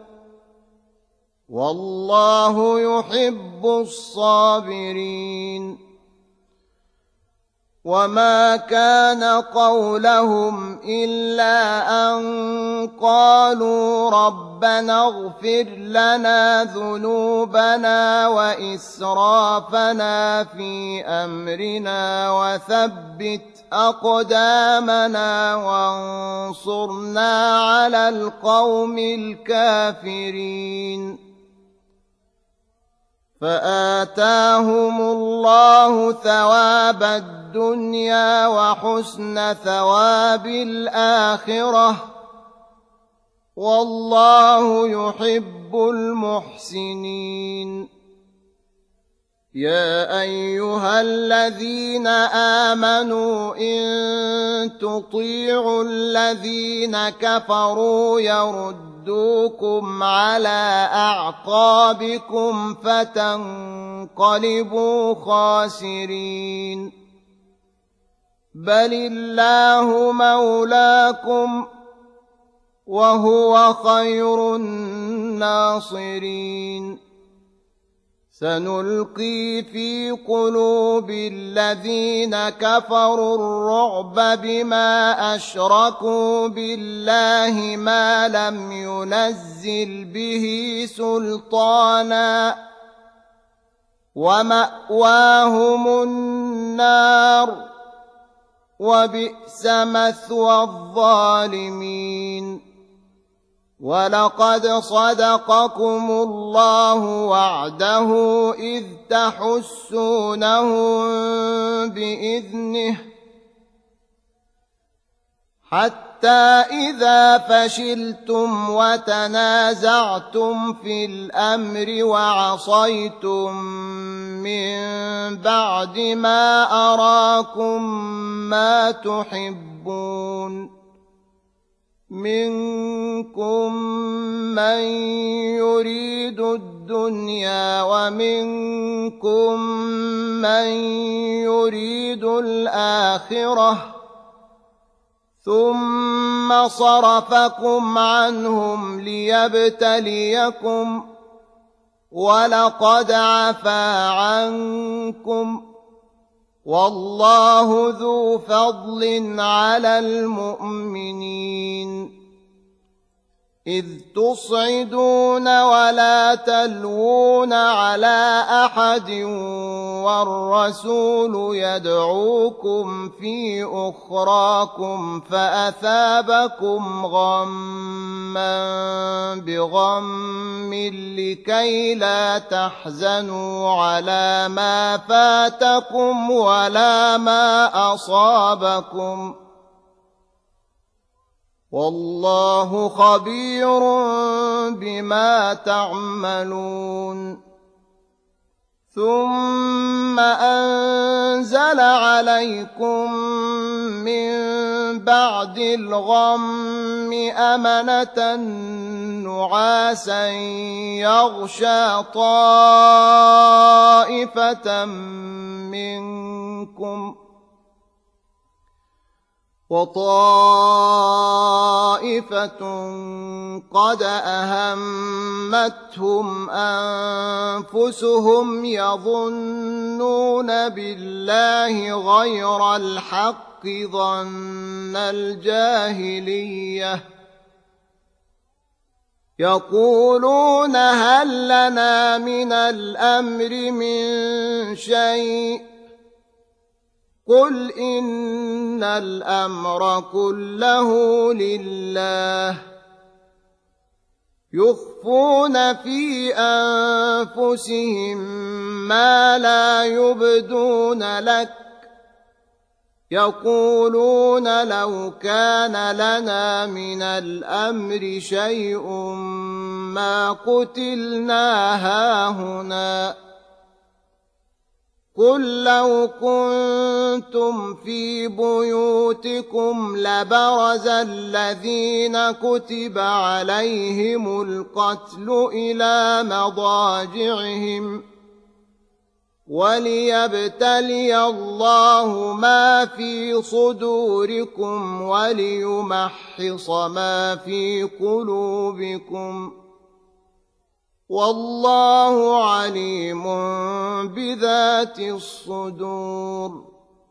والله يحب الصابرين وما كان قولهم إلا أن قالوا ربنا اغفر لنا ذنوبنا وإسرافنا في أمرنا وثبت أقدامنا وانصرنا على القوم الكافرين فآتاهم الله ثواب الدنيا وحسن ثواب الآخرة والله يحب المحسنين يا أيها الذين آمنوا إن تطيعوا الذين كفروا يردوكم على أعقابكم فتنقلبوا خاسرين بل الله مولاكم وهو خير الناصرين سنلقي في قلوب الذين كفروا الرعب بما أشركوا بالله ما لم ينزل به سلطانا ومأواهم النار وبئس مثوى الظالمين ولقد صدقكم الله وعده إذ تحسونهم بإذنه حتى إذا فشلتم وتنازعتم في الأمر وعصيتم من بعد ما أراكم ما تحبون منكم من يريد الدنيا ومنكم من يريد الآخرة ثم صرفكم عنهم ليبتليكم ولقد عفا عنكم والله ذو فضل على المؤمنين إذ تصعدون ولا تلوون على أحد والرسول يدعوكم في أخراكم فأثابكم غما بغم لكي لا تحزنوا على ما فاتكم ولا ما أصابكم والله خبير بما تعملون ثم أنزل عليكم من بعد الغم أمنة نعاسا يغشى طائفة منكم وطائفة قد أهمتهم أنفسهم يظنون بالله غير الحق ظن الجاهلية يقولون هل لنا من الأمر من شيء قل إن الأمر كله لله يخفون في أنفسهم ما لا يبدون لك يقولون لو كان لنا من الأمر شيء ما قتلنا هاهنا قل لو كنتم في بيوتكم لبرز الذين كتب عليهم القتل إلى مضاجعهم وليبتلي الله ما في صدوركم وليمحص ما في قلوبكم والله عليم بذات الصدور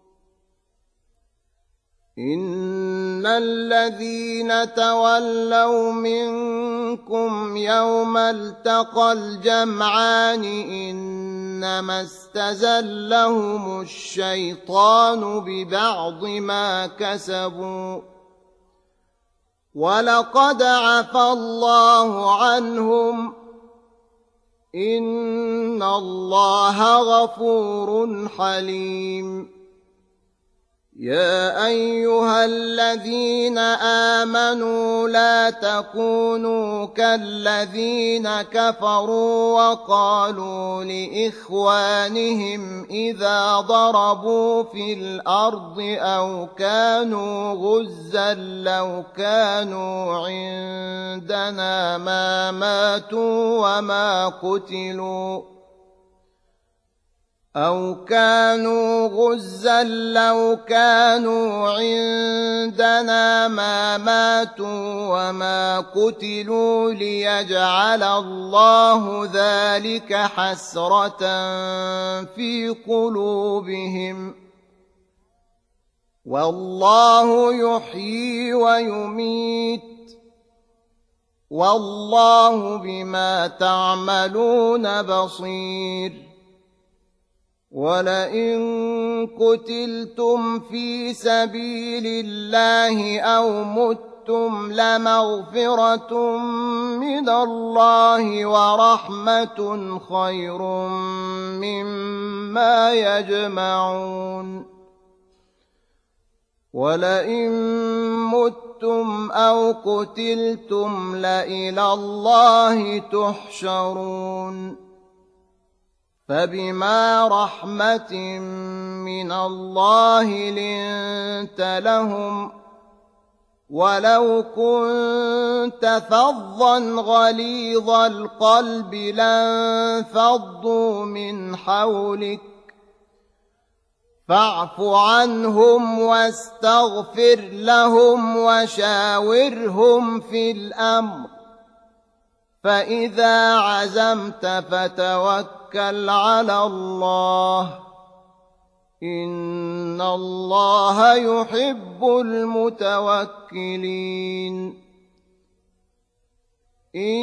إن الذين تولوا منكم يوم التقى الجمعان إنما استزلهم الشيطان ببعض ما كسبوا ولقد عفى الله عنهم إن الله غفور حليم يا أيها الذين آمنوا لا تكونوا كالذين كفروا وقالوا لإخوانهم إذا ضربوا في الأرض أو كانوا غزا لو كانوا عندنا ما ماتوا وما قتلوا أو كانوا غزا لو كانوا عندنا ما ماتوا وما قتلوا ليجعل الله ذلك حسرة في قلوبهم والله يحيي ويميت والله بما تعملون بصير ولئن قتلتم في سبيل الله أو متم لمغفرة من الله ورحمة خير مما يجمعون ولئن متم أو قتلتم لإلى الله تحشرون فبما رحمة من الله لنت لهم ولو كنت فظا غليظ القلب لانفضوا من حولك فاعف عنهم واستغفر لهم وشاورهم في الأمر فإذا عزمت فتوكل على الله إن الله يحب المتوكلين إن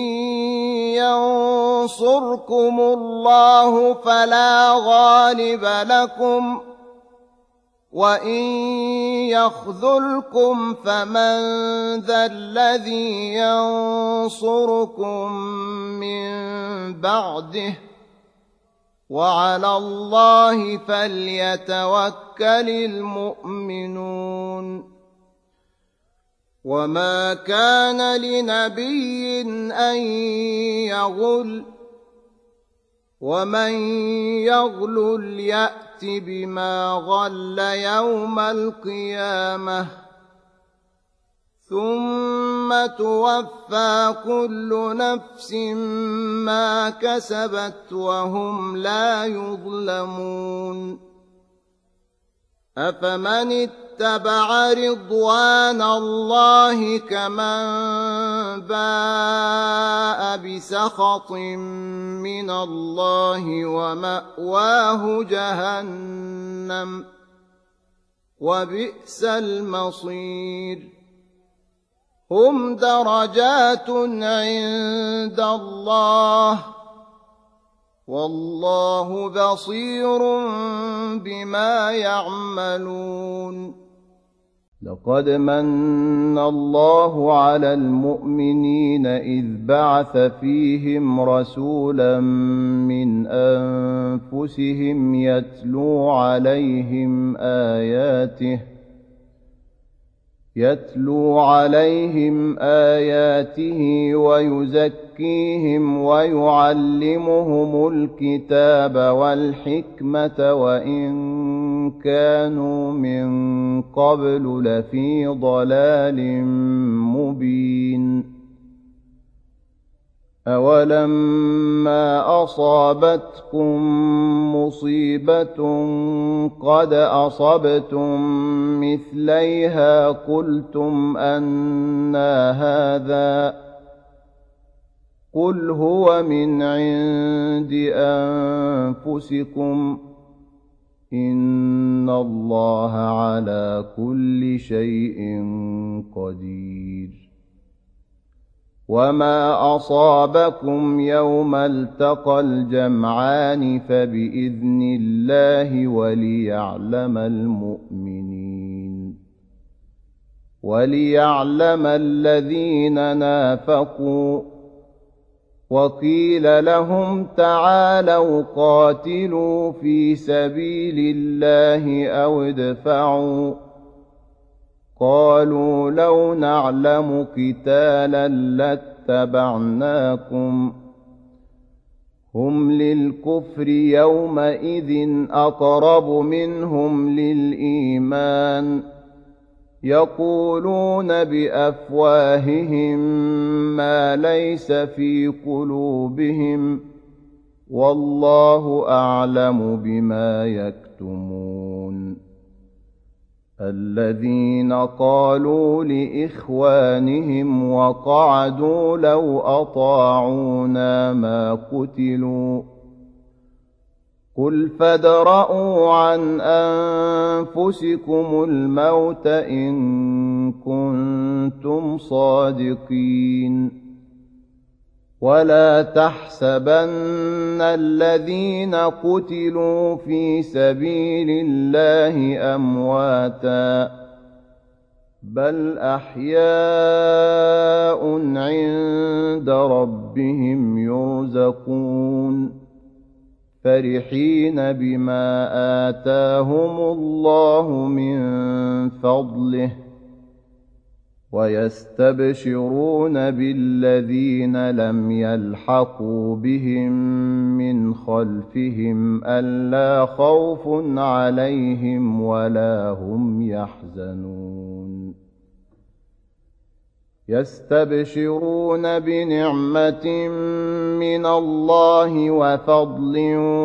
ينصركم الله فلا غالب لكم وإن يخذلكم فمن ذا الذي ينصركم من بعده وعلى الله فليتوكل المؤمنون وما كان لنبي أن يغل ومن يغلل يأت بما غل يوم القيامة ثم توفى كل نفس ما كسبت وهم لا يظلمون أفمن اتبع رضوان الله كمن باء بسخط من الله ومأواه جهنم وبئس المصير هم درجات عند الله والله بصير بما يعملون لقد من الله على المؤمنين إذ بعث فيهم رسولا من أنفسهم يتلو عليهم آياته يتلو عليهم آياته ويزكيهم ويعلمهم الكتاب والحكمة وإن كانوا من قبل لفي ضلال مبين أولما أصابتكم مصيبة قد أصبتم مثليها قلتم أنى هذا قل هو من عند أنفسكم إن الله على كل شيء قدير وما أصابكم يوم التقى الجمعان فبإذن الله وليعلم المؤمنين وليعلم الذين نافقوا وقيل لهم تعالوا قاتلوا في سبيل الله أو ادفعوا قالوا لو نعلم قتالا لاتبعناكم هم للكفر يومئذ أقرب منهم للإيمان يقولون بأفواههم ما ليس في قلوبهم والله أعلم بما يكتمون الذين قالوا لإخوانهم وقعدوا لو أطاعونا ما قتلوا قل فادرءوا عن أنفسكم الموت إن كنتم صادقين ولا تحسبن الذين قتلوا في سبيل الله أمواتا بل أحياء عند ربهم يرزقون فرحين بما آتاهم الله من فضله ويستبشرون بالذين لم يلحقوا بهم من خلفهم ألا خوف عليهم ولا هم يحزنون يستبشرون بنعمة من الله وفضل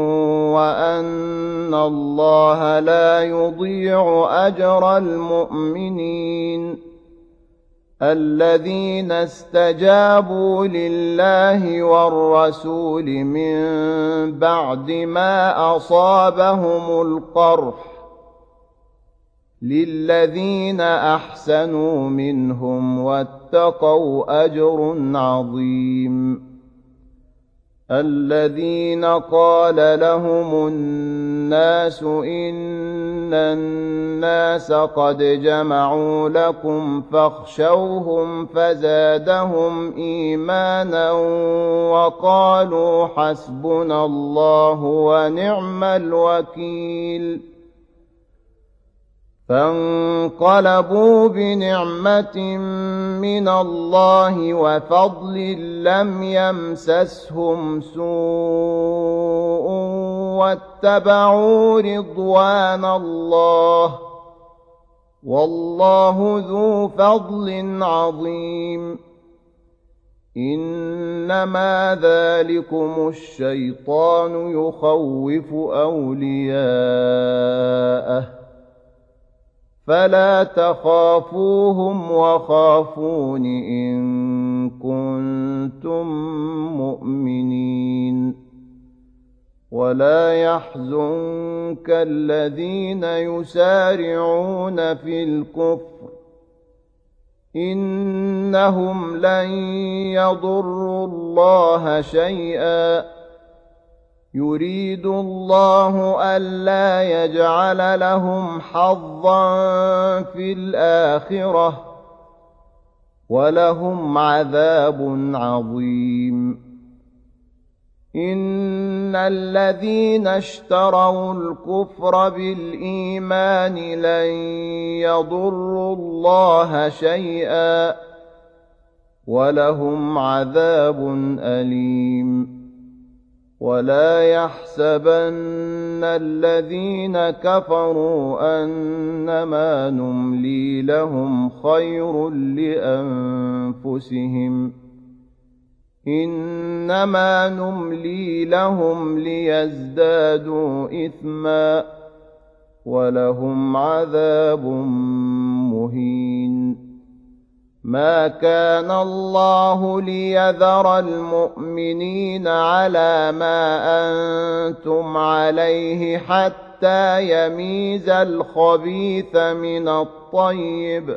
وأن الله لا يضيع أجر المؤمنين الذين استجابوا لله والرسول من بعد ما أصابهم القرح للذين أحسنوا منهم واتقوا أجر عظيم الذين قال لهم الناس إن الناس قد جمعوا لكم فاخشوهم فزادهم إيمانا وقالوا حسبنا الله ونعم الوكيل فانقلبوا بنعمة من الله وفضل لم يمسسهم سوء واتبعوا رضوان الله والله ذو فضل عظيم إنما ذلكم الشيطان يخوف أولياءه فلا تخافوهم وخافون إن كنتم مؤمنين ولا يحزنك الذين يسارعون في الكفر إنهم لن يضروا الله شيئا يريد الله ألا يجعل لهم حظا في الآخرة ولهم عذاب عظيم إن الذين اشتروا الكفر بالإيمان لن يضروا الله شيئا ولهم عذاب أليم ولا يحسبن الذين كفروا أنما نملي لهم خير لأنفسهم إنما نملي لهم ليزدادوا إثما ولهم عذاب مهين ما كان الله ليذر المؤمنين على ما أنتم عليه حتى يميز الخبيث من الطيب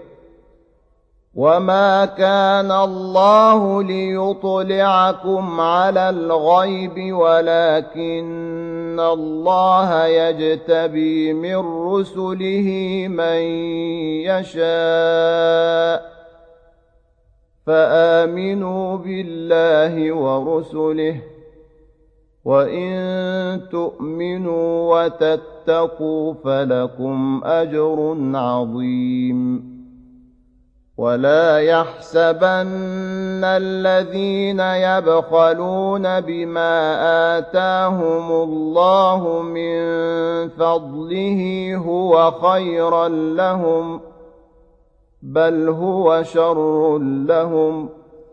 وما كان الله ليطلعكم على الغيب ولكن الله يجتبي من رسله من يشاء فآمنوا بالله ورسله وإن تؤمنوا وتتقوا فلكم أجر عظيم ولا يحسبن الذين يبخلون بما آتاهم الله من فضله هو خيرا لهم بل هو شر لهم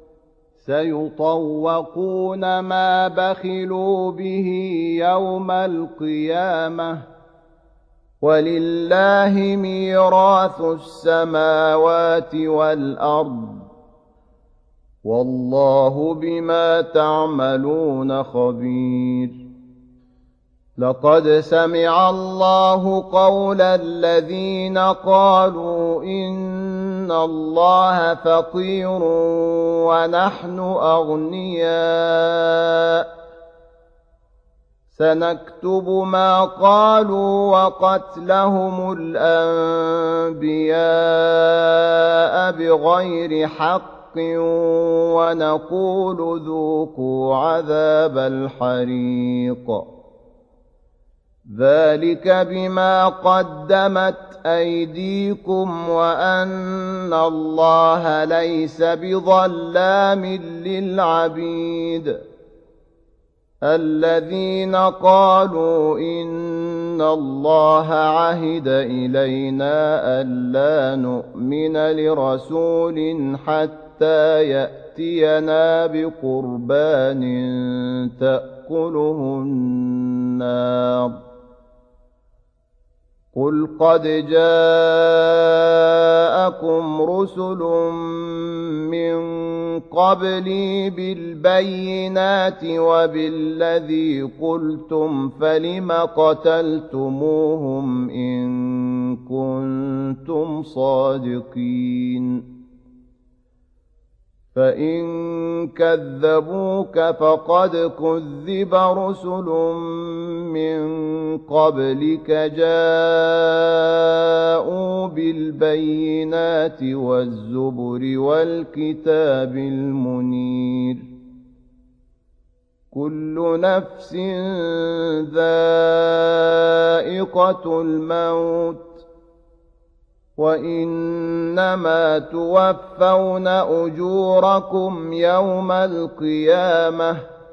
سيطوقون ما بخلوا به يوم القيامة ولله ميراث السماوات والأرض والله بما تعملون خبير لقد سمع الله قول الذين قالوا إن الله فقير ونحن أغنياء سنكتب ما قالوا وقتلهم الأنبياء بغير حق ونقول ذوقوا عذاب الحريق ذلك بما قدمت أيديكم وأن الله ليس بظلام للعبيد الذين قالوا إن الله عهد إلينا ألا نؤمن لرسول حتى يأتينا بقربان تأكله النار قل قد جاءكم رسل من قبلي بالبينات وبالذي قلتم فلم قتلتموهم إن كنتم صادقين فإن كذبوك فقد كذب رسل من قبلك جاءوا بالبينات والزبر والكتاب المنير كل نفس ذائقة الموت وإنما توفون أجوركم يوم القيامة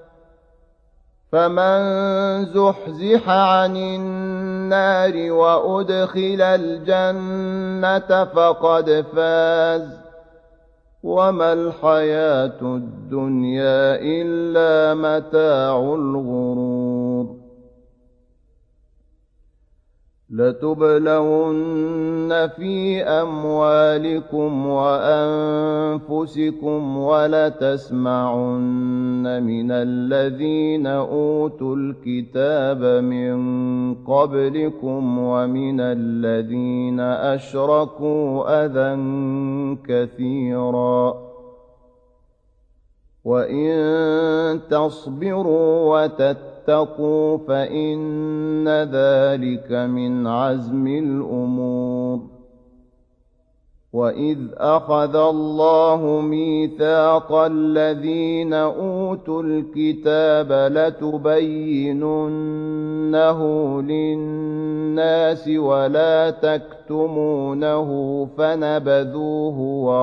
فمن زحزح عن النار وأدخل الجنة فقد فاز وما الحياة الدنيا إلا متاع الغرور لتبلون في أموالكم وأنفسكم ولتسمعن من الذين أوتوا الكتاب من قبلكم ومن الذين أشركوا أذى كثيرا وإن تصبروا وتتقوا فإن ذلك من عزم الأمور وإذ أخذ الله ميثاق الذين أوتوا الكتاب لتبيننه للناس ولا تكتمونه فنبذوه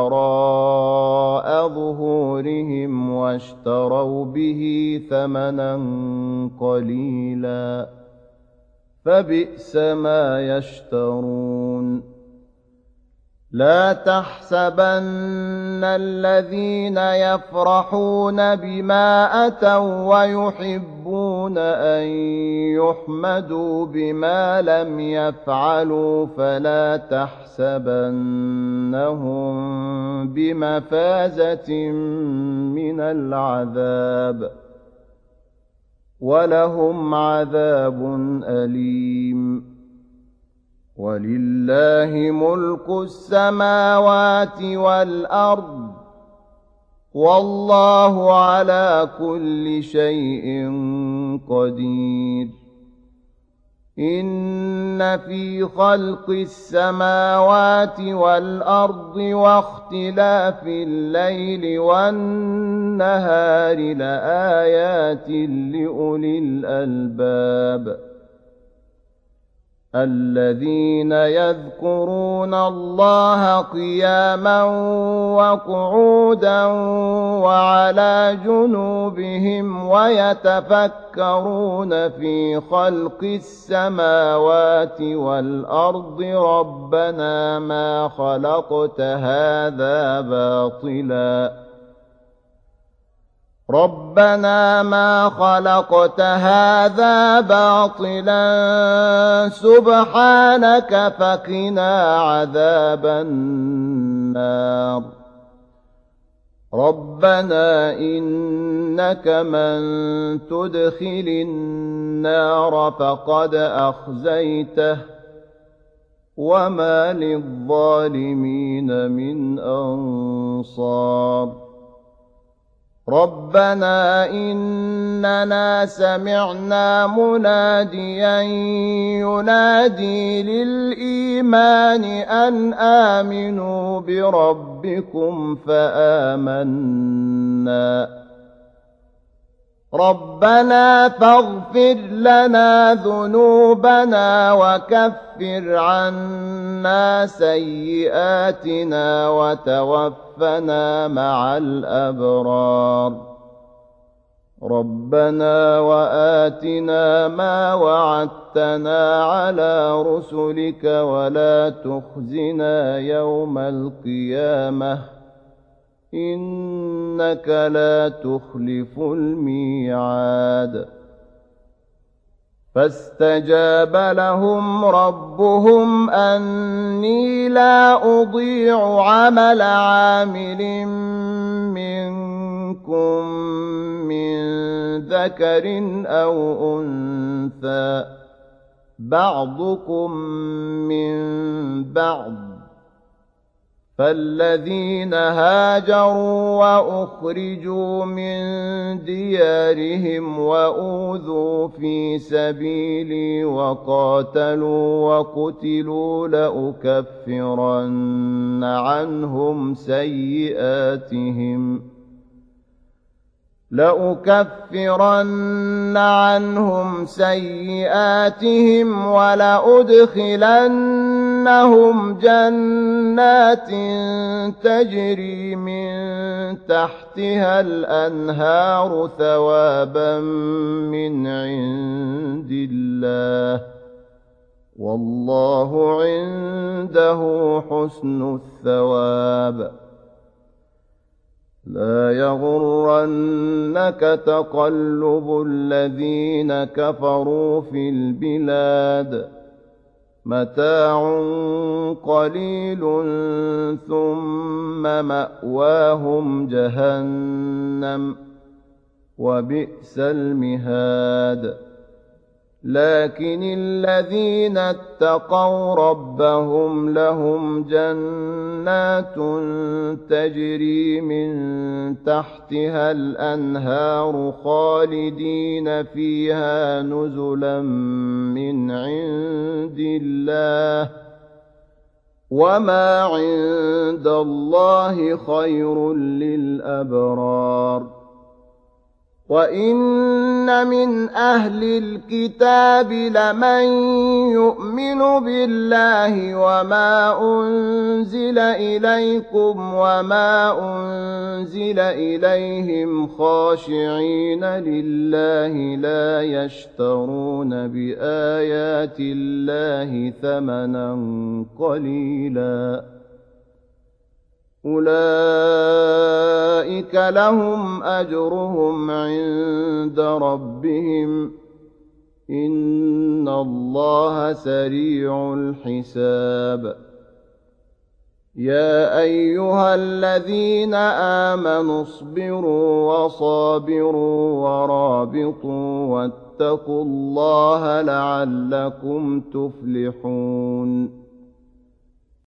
وراء ظهورهم واشتروا به ثمنا قليلا فبئس ما يشترون لا تحسبن الذين يفرحون بما أتوا ويحبون أن يحمدوا بما لم يفعلوا فلا تحسبنهم بمفازة من العذاب ولهم عذاب أليم ولله ملك السماوات والأرض والله على كل شيء قدير إن في خلق السماوات والأرض واختلاف الليل والنهار لآيات لأولي الألباب الذين يذكرون الله قياما وقعودا وعلى جنوبهم ويتفكرون في خلق السماوات والأرض ربنا ما خلقت هذا باطلا ربنا ما خلقت هذا باطلا سبحانك فقنا عذاب النار ربنا إنك من تدخل النار فقد أخزيته وما للظالمين من أنصار ربنا إننا سمعنا مناديا ينادي للإيمان أن آمنوا بربكم فآمنا ربنا فاغفر لنا ذنوبنا وكفر عنا سيئاتنا وتوفنا مع الأبرار ربنا وآتنا ما وعدتنا على رسلك ولا تخزنا يوم القيامة إنك لا تخلف الميعاد فاستجاب لهم ربهم أني لا أضيع عمل عامل منكم من ذكر أو أنثى بعضكم من بعض فالذين هاجروا وأخرجوا من ديارهم وأوذوا في سبيلي وقاتلوا وقتلوا لأكفرن عنهم سيئاتهم لأكفرن عنهم سيئاتهم ولأدخلنهم جنات تجري من تحتها الأنهار ثوابا من عند الله والله عنده حسن الثواب. لا يغرنك تقلب الذين كفروا في البلاد متاع قليل ثم مأواهم جهنم وبئس المهاد. لكن الذين اتقوا ربهم لهم جنات تجري من تحتها الأنهار خالدين فيها نزلا من عند الله وما عند الله خير للأبرار. وَإِنَّ مِنْ أَهْلِ الْكِتَابِ لَمَنْ يُؤْمِنُ بِاللَّهِ وَمَا أُنْزِلَ إِلَيْكُمْ وَمَا أُنْزِلَ إِلَيْهِمْ خَاشِعِينَ لِلَّهِ لَا يَشْتَرُونَ بِآيَاتِ اللَّهِ ثَمَنًا قَلِيلًا أولئك لهم أجرهم عند ربهم إن الله سريع الحساب. يا أيها الذين آمنوا اصبروا وصابروا ورابطوا واتقوا الله لعلكم تفلحون.